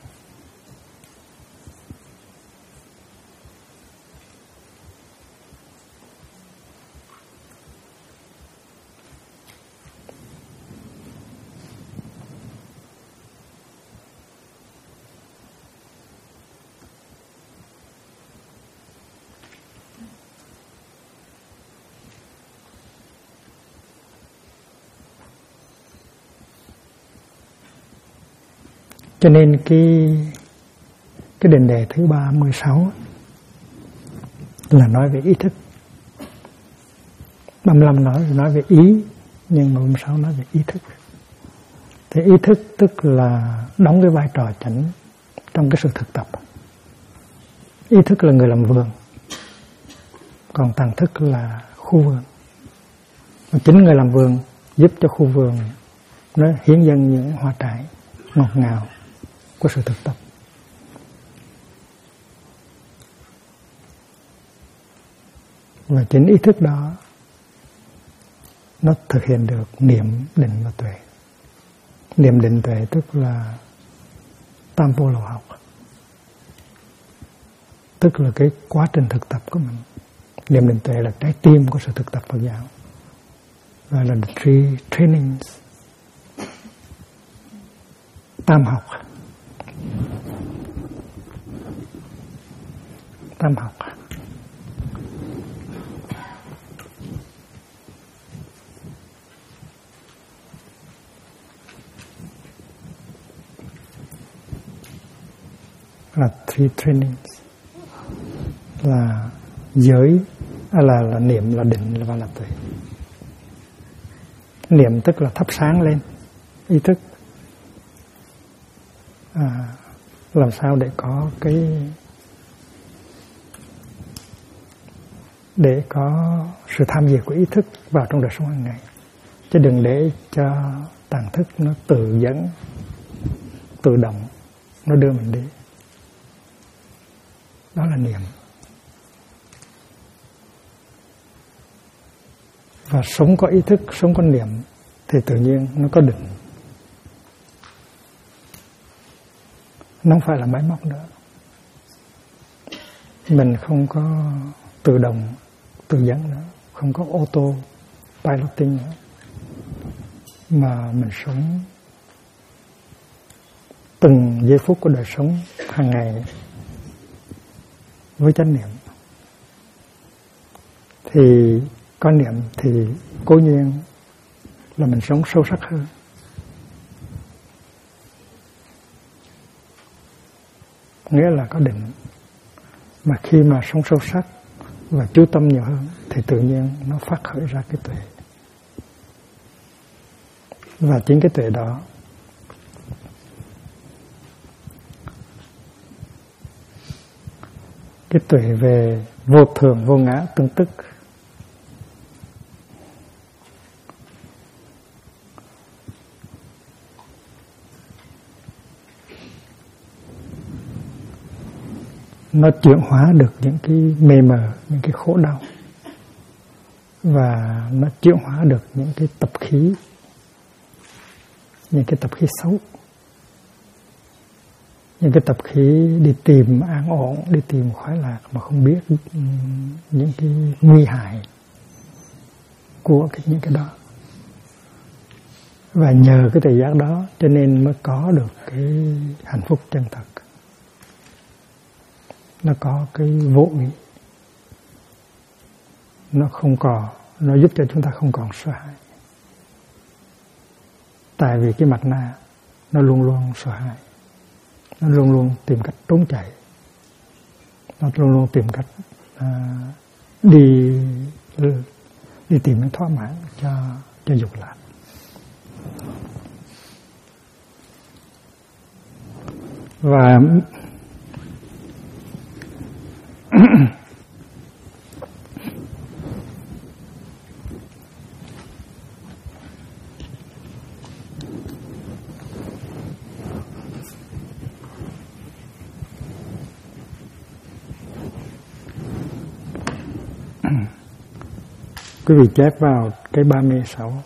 Cho nên cái đền đề thứ 36 là nói về ý thức. 35 nói về ý, nhưng mà 36 nói về ý thức. Thì ý thức tức là đóng cái vai trò chánh trong cái sự thực tập. Ý thức là người làm vườn, còn tàng thức là khu vườn. Và chính người làm vườn giúp cho khu vườn nó hiến dâng những hoa trái ngọt ngào của sự thực tập. Và chính ý thức đó nó thực hiện được niệm, định và tuệ. Niệm, định, tuệ tức là tam vô lậu học, tức là cái quá trình thực tập của mình. Niệm, định, tuệ là trái tim của sự thực tập Phật giáo, và là the three trainings. Tam học, tam học. Là three trainings, là giới, là niệm, là định và là tuệ. Niệm tức là thắp sáng lên ý thức, làm sao để có sự tham dự của ý thức vào trong đời sống hàng ngày, chứ đừng để cho tàng thức nó tự dẫn, tự động, nó đưa mình đi. Đó là niệm. Và sống có ý thức, sống có niệm thì tự nhiên nó có định. Nó không phải là máy móc nữa. Mình không có tự động, tự dẫn nữa, không có auto piloting nữa, mà mình sống từng giây phút của đời sống hàng ngày với chánh niệm. Thì có niệm thì cố nhiên là mình sống sâu sắc hơn. Nghĩa là có định. Mà khi mà sống sâu sắc và chú tâm nhiều hơn thì tự nhiên nó phát khởi ra cái tuệ. Và chính cái tuệ đó cái tuệ về vô thường, vô ngã, tương tức, nó chuyển hóa được những cái mê mờ, những cái khổ đau, và nó chuyển hóa được những cái tập khí, những cái tập khí xấu, những cái tập khí đi tìm an ổn, đi tìm khoái lạc mà không biết những cái nguy hại của những cái đó. Và nhờ cái tuệ giác đó cho nên mới có được cái hạnh phúc chân thật. Nó có cái vô ý, nó không còn, nó giúp cho chúng ta không còn sợ hãi. Tại vì cái mặt nạ nó luôn luôn sợ hãi, nó luôn luôn tìm cách trốn chạy, nó luôn luôn tìm cách đi tìm cái thỏa mãn cho dục lạc. Và quý vị chép vào cái 36.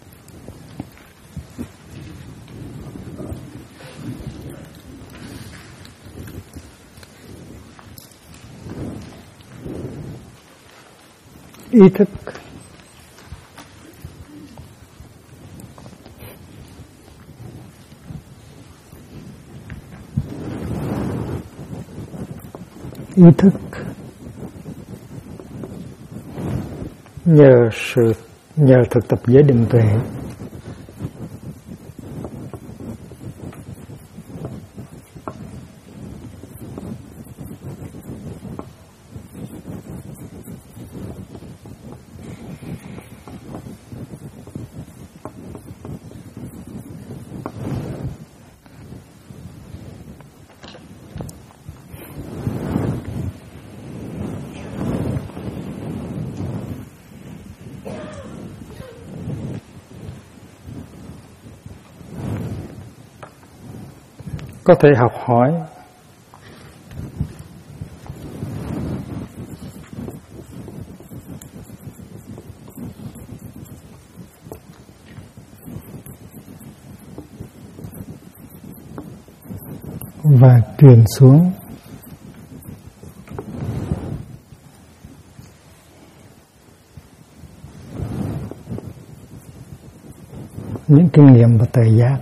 Ý thức nhờ thực tập giới định tuệ có thể học hỏi và truyền xuống những kinh nghiệm và tự giác.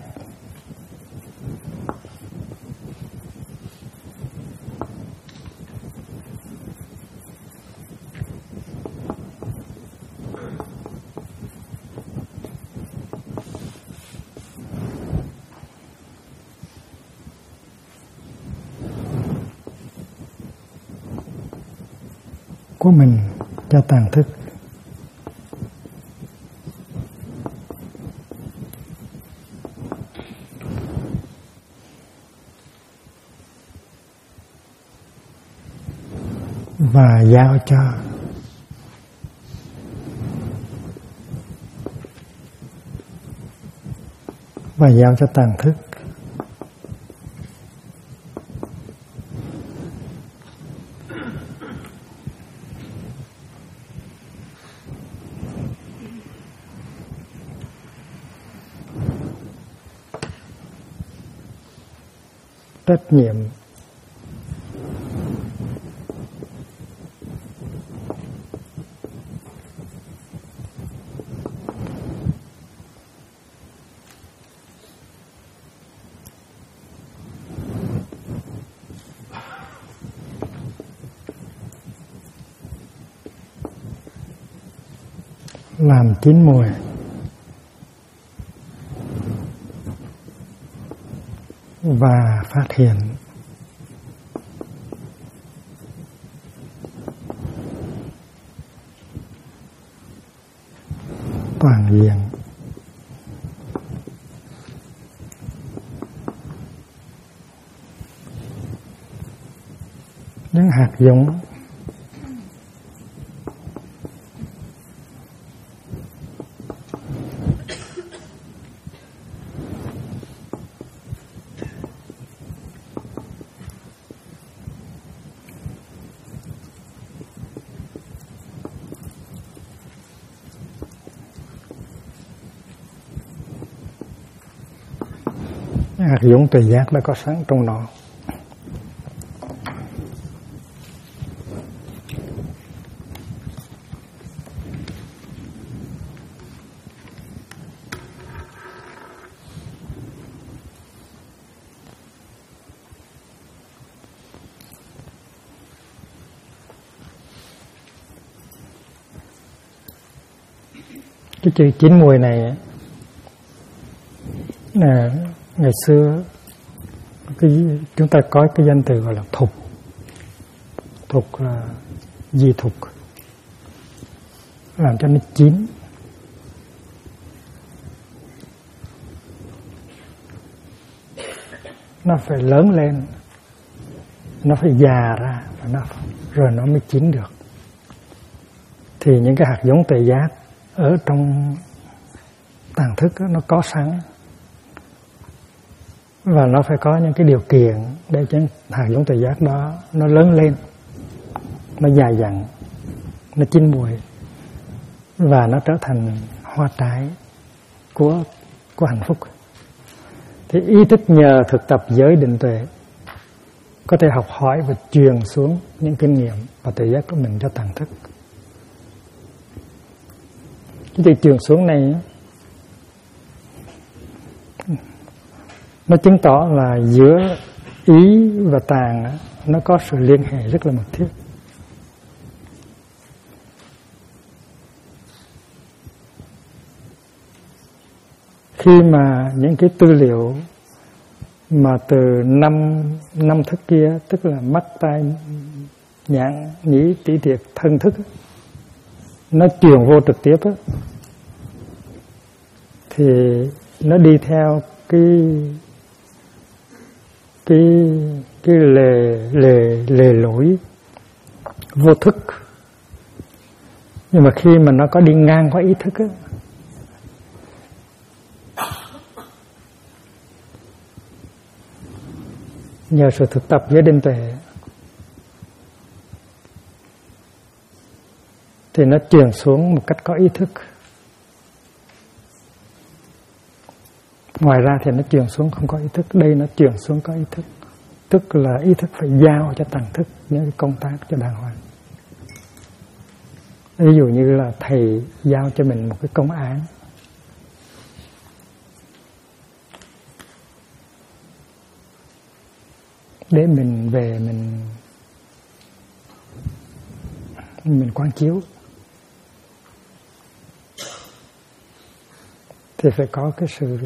Của mình cho tàng thức. Và giao cho tàng thức. Trách nhiệm làm chín mùi và phát hiện toàn diện những hạt giống tự giác đã có sẵn trong nó. Cái chữ chín mùi này là ngày xưa chúng ta có cái danh từ gọi là thục. Thục là di thục, làm cho nó chín. Nó phải lớn lên, nó phải già ra, rồi nó mới chín được. Thì những cái hạt giống tuệ giác ở trong tàng thức đó, nó có sẵn. Và nó phải có những cái điều kiện để cho hạt giống tự giác đó nó lớn lên, nó dài dặn, nó chín mùi và nó trở thành hoa trái của hạnh phúc. Thì ý thức nhờ thực tập giới định tuệ có thể học hỏi và truyền xuống những kinh nghiệm và tự giác của mình cho tàng thức. Cái việc truyền xuống này nó chứng tỏ là giữa ý và tàng nó có sự liên hệ rất là mật thiết. Khi mà những cái tư liệu mà từ năm thức kia, tức là mắt, tai, nhãn, nhĩ, tỷ thiệt, thân thức, nó truyền vô trực tiếp á, thì nó đi theo cái lề lối vô thức. Nhưng mà khi mà nó có đi ngang qua ý thức á, nhờ sự thực tập giới định tuệ thì nó truyền xuống một cách có ý thức. Ngoài ra thì nó truyền xuống không có ý thức, đây nó truyền xuống có ý thức. Tức là ý thức phải giao cho tầng thức những cái công tác cho đàng hoàng. Ví dụ như là thầy giao cho mình một cái công án, để mình về mình quán chiếu, thì phải có cái sự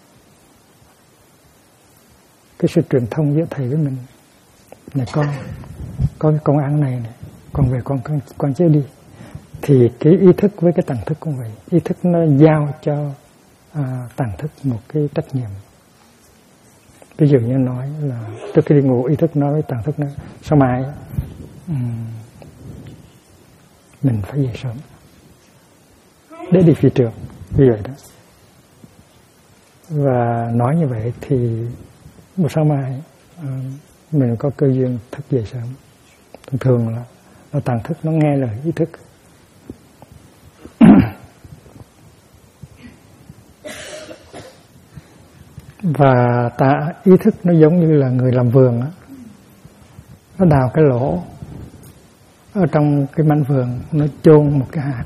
truyền thông giữa thầy với mình. Này con có cái công án này, con về con chiếu đi. Thì cái ý thức với cái tầng thức cũng vậy. Ý thức nó giao cho tầng thức một cái trách nhiệm. Ví dụ như nói là trước khi đi ngủ, ý thức nói với tầng thức nói sao mai mình phải dậy sớm để đi phi trường, như vậy đó. Và nói như vậy thì một sáng mai mình có cơ duyên thức dậy sớm. Thường là tầng thức nó nghe lời ý thức. Và ý thức nó giống như là người làm vườn á, nó đào cái lỗ ở trong cái mảnh vườn, nó chôn một cái hạt,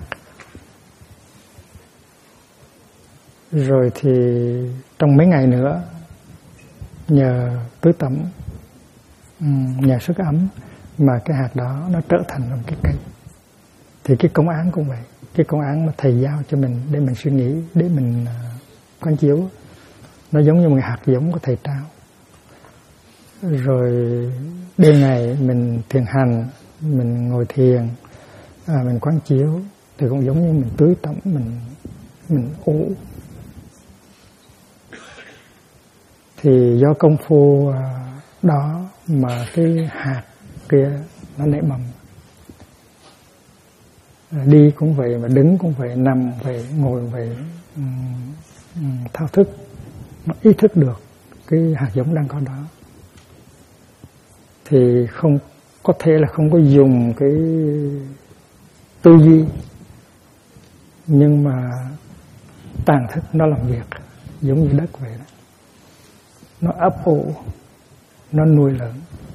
rồi thì trong mấy ngày nữa nhờ tưới tẩm, nhờ sức ấm mà cái hạt đó nó trở thành một cái cây. Thì cái công án cũng vậy. Cái công án mà thầy giao cho mình để mình suy nghĩ, để mình quán chiếu, nó giống như một hạt giống của thầy trao. Rồi đêm ngày mình thiền hành, mình ngồi thiền, mình quán chiếu, thì cũng giống như mình tưới tẩm, mình ủ. Thì do công phu đó mà cái hạt kia nó nảy mầm. Đi cũng vậy, mà đứng cũng vậy, nằm vậy, ngồi vậy, thao thức, nó ý thức được cái hạt giống đang có đó. Thì không có thể là không có dùng cái tư duy, nhưng mà tàng thức nó làm việc giống như đất vậy đó. Nó ấp ủ, nó nuôi lớn,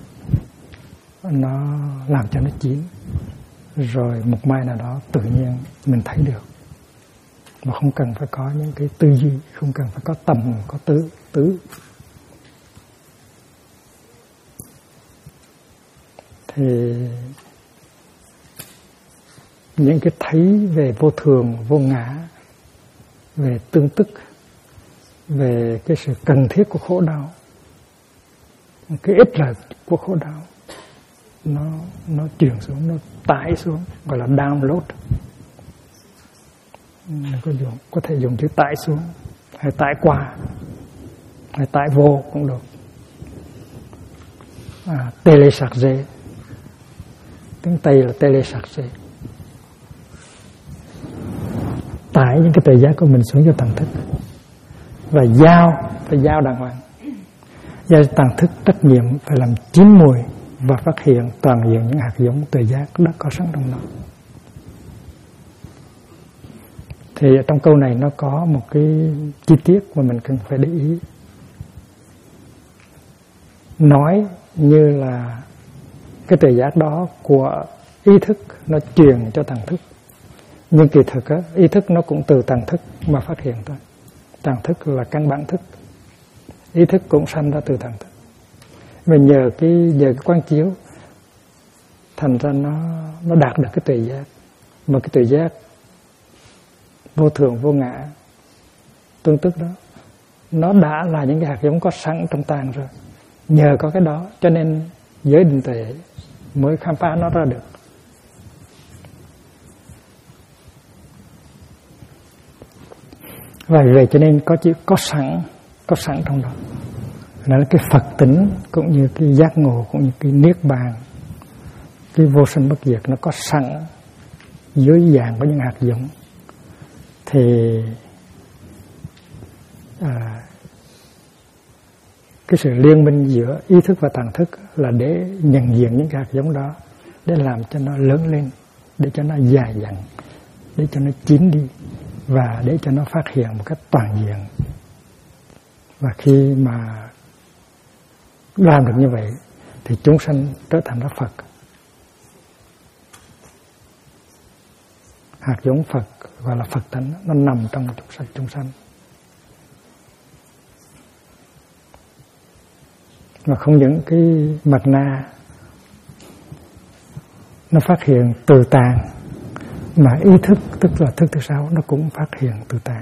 nó làm cho nó chín, rồi một mai nào đó tự nhiên mình thấy được, mà không cần phải có những cái tư duy, không cần phải có tầm, có tứ. Thì những cái thấy về vô thường, vô ngã, về tương tức, về cái sự cần thiết của khổ đau, cái ích lợi của khổ đau, nó truyền xuống, nó tải xuống, gọi là download. Có thể dùng chữ tải xuống, hay tải qua, hay tải vô cũng được. Télécharger, tiếng Tây là télécharger. Tải những cái tuệ giác của mình xuống cho tầng thức, và phải giao đàng hoàng. Giao tầng thức trách nhiệm phải làm chín mùi và phát hiện toàn diện những hạt giống tuệ giác đã có sẵn trong nó. Thì trong câu này nó có một cái chi tiết mà mình cần phải để ý. Nói như là cái tuệ giác đó của ý thức nó truyền cho tầng thức, nhưng kỳ thực á, ý thức nó cũng từ tầng thức mà phát hiện thôi. Tầng thức là căn bản thức, ý thức cũng sanh ra từ tầng thức. Mình nhờ cái quán chiếu, thành ra nó đạt được cái tuệ giác. Mà cái tuệ giác vô thường, vô ngã, tương tức đó, nó đã là những cái hạt giống có sẵn trong tàng rồi. Nhờ có cái đó cho nên giới định tuệ mới khám phá nó ra được. Và vậy cho nên có chữ có sẵn trong đó. Đó là cái Phật tính, cũng như cái giác ngộ, cũng như cái niết bàn, cái vô sinh bất diệt, nó có sẵn dưới dạng của những hạt giống. Thì cái sự liên minh giữa ý thức và tàng thức là để nhận diện những hạt giống đó, để làm cho nó lớn lên, để cho nó dài dặn, để cho nó chín đi và để cho nó phát hiện một cách toàn diện. Và khi mà làm được như vậy thì chúng sanh trở thành ra Phật. Hạt giống Phật gọi là Phật tánh, nó nằm trong chúng sanh. Mà không những cái mặt na nó phát hiện từ tạng, mà ý thức, tức là thức thứ sáu, nó cũng phát hiện từ tạng.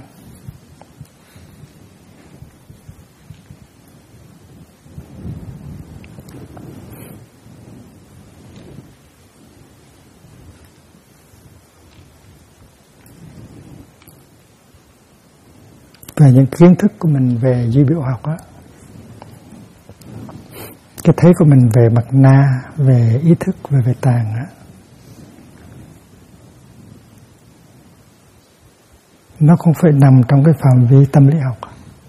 Và những kiến thức của mình về duy biểu học á, cái thấy của mình về mặt na, về ý thức, về tạng á, nó không phải nằm trong cái phạm vi tâm lý học,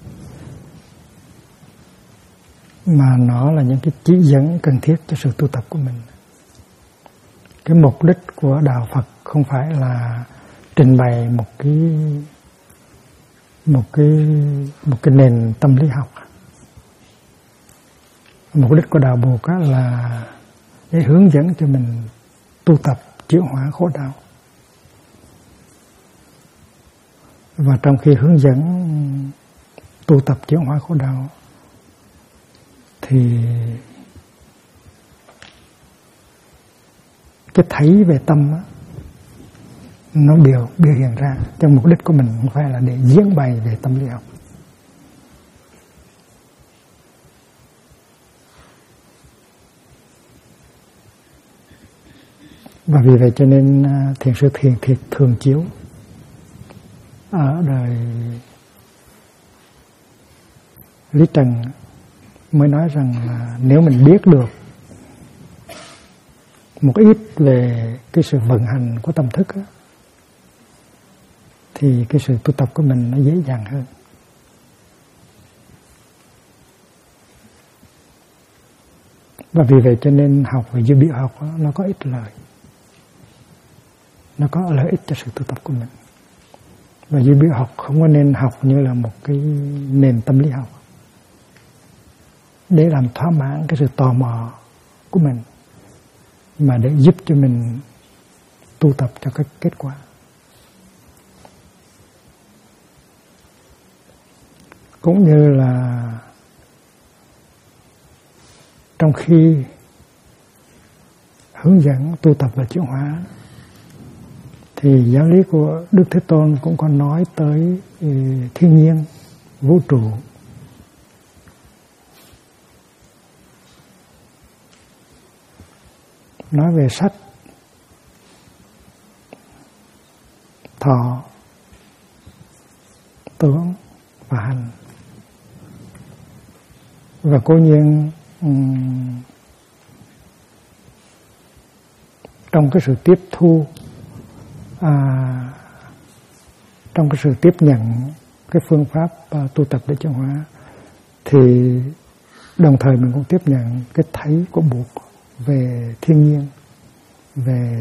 mà nó là những cái chỉ dẫn cần thiết cho sự tu tập của mình. Cái mục đích của đạo Phật không phải là trình bày một cái nền tâm lý học. Mục đích của đạo Bụt là để hướng dẫn cho mình tu tập chuyển hóa khổ đau. Và trong khi hướng dẫn tu tập chuyển hóa khổ đau thì cái thấy về tâm á, nó biểu hiện ra. Trong mục đích của mình không phải là để diễn bày về tâm lý học. Và vì vậy cho nên Thiền sư Thiền Thiệt thường chiếu ở đời Lý Trần mới nói rằng là nếu mình biết được một ít về cái sự vận hành của tâm thức á, thì cái sự tu tập của mình nó dễ dàng hơn. Và vì vậy cho nên học về duy biểu học đó, nó có ích lợi. Nó có lợi ích cho sự tu tập của mình. Và duy biểu học không có nên học như là một cái nền tâm lý học để làm thỏa mãn cái sự tò mò của mình, mà để giúp cho mình tu tập cho cái kết quả. Cũng như là trong khi hướng dẫn tu tập và chuyển hóa thì giáo lý của Đức Thế Tôn cũng có nói tới thiên nhiên, vũ trụ. Nói về sắc, thọ, tưởng và hành. Và cố nhiên trong cái sự tiếp thu, trong cái sự tiếp nhận cái phương pháp tu tập để chuyển hóa, thì đồng thời mình cũng tiếp nhận cái thấy của Bụt về thiên nhiên, về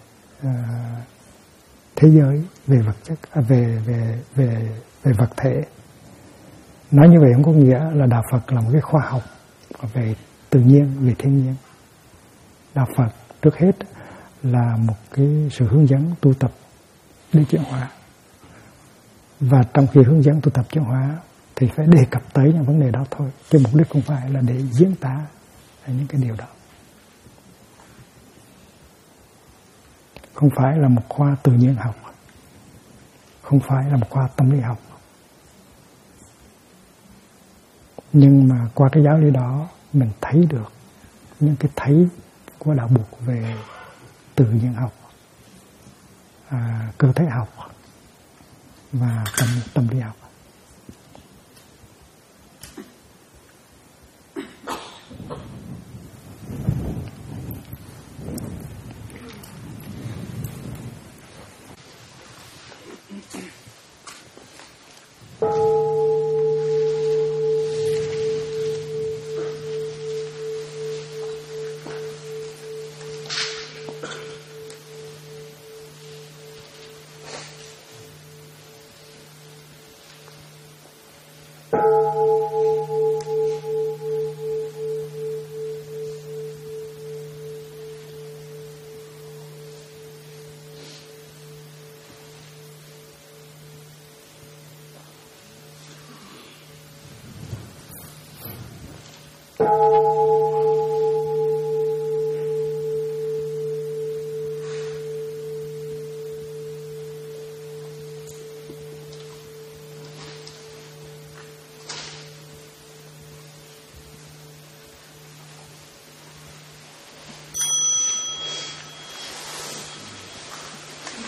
thế giới, về vật chất, về vật thể. Nói như vậy không có nghĩa là đạo Phật là một cái khoa học về tự nhiên, về thiên nhiên. Đạo Phật trước hết là một cái sự hướng dẫn tu tập để chuyển hóa. Và trong khi hướng dẫn tu tập chuyển hóa thì phải đề cập tới những vấn đề đó thôi, chứ mục đích không phải là để diễn tả những cái điều đó. Không phải là một khoa tự nhiên học, không phải là một khoa tâm lý học. Nhưng mà qua cái giáo lý đó mình thấy được những cái thấy của đạo Bụt về tự nhiên học, cơ thể học và tâm lý học. you.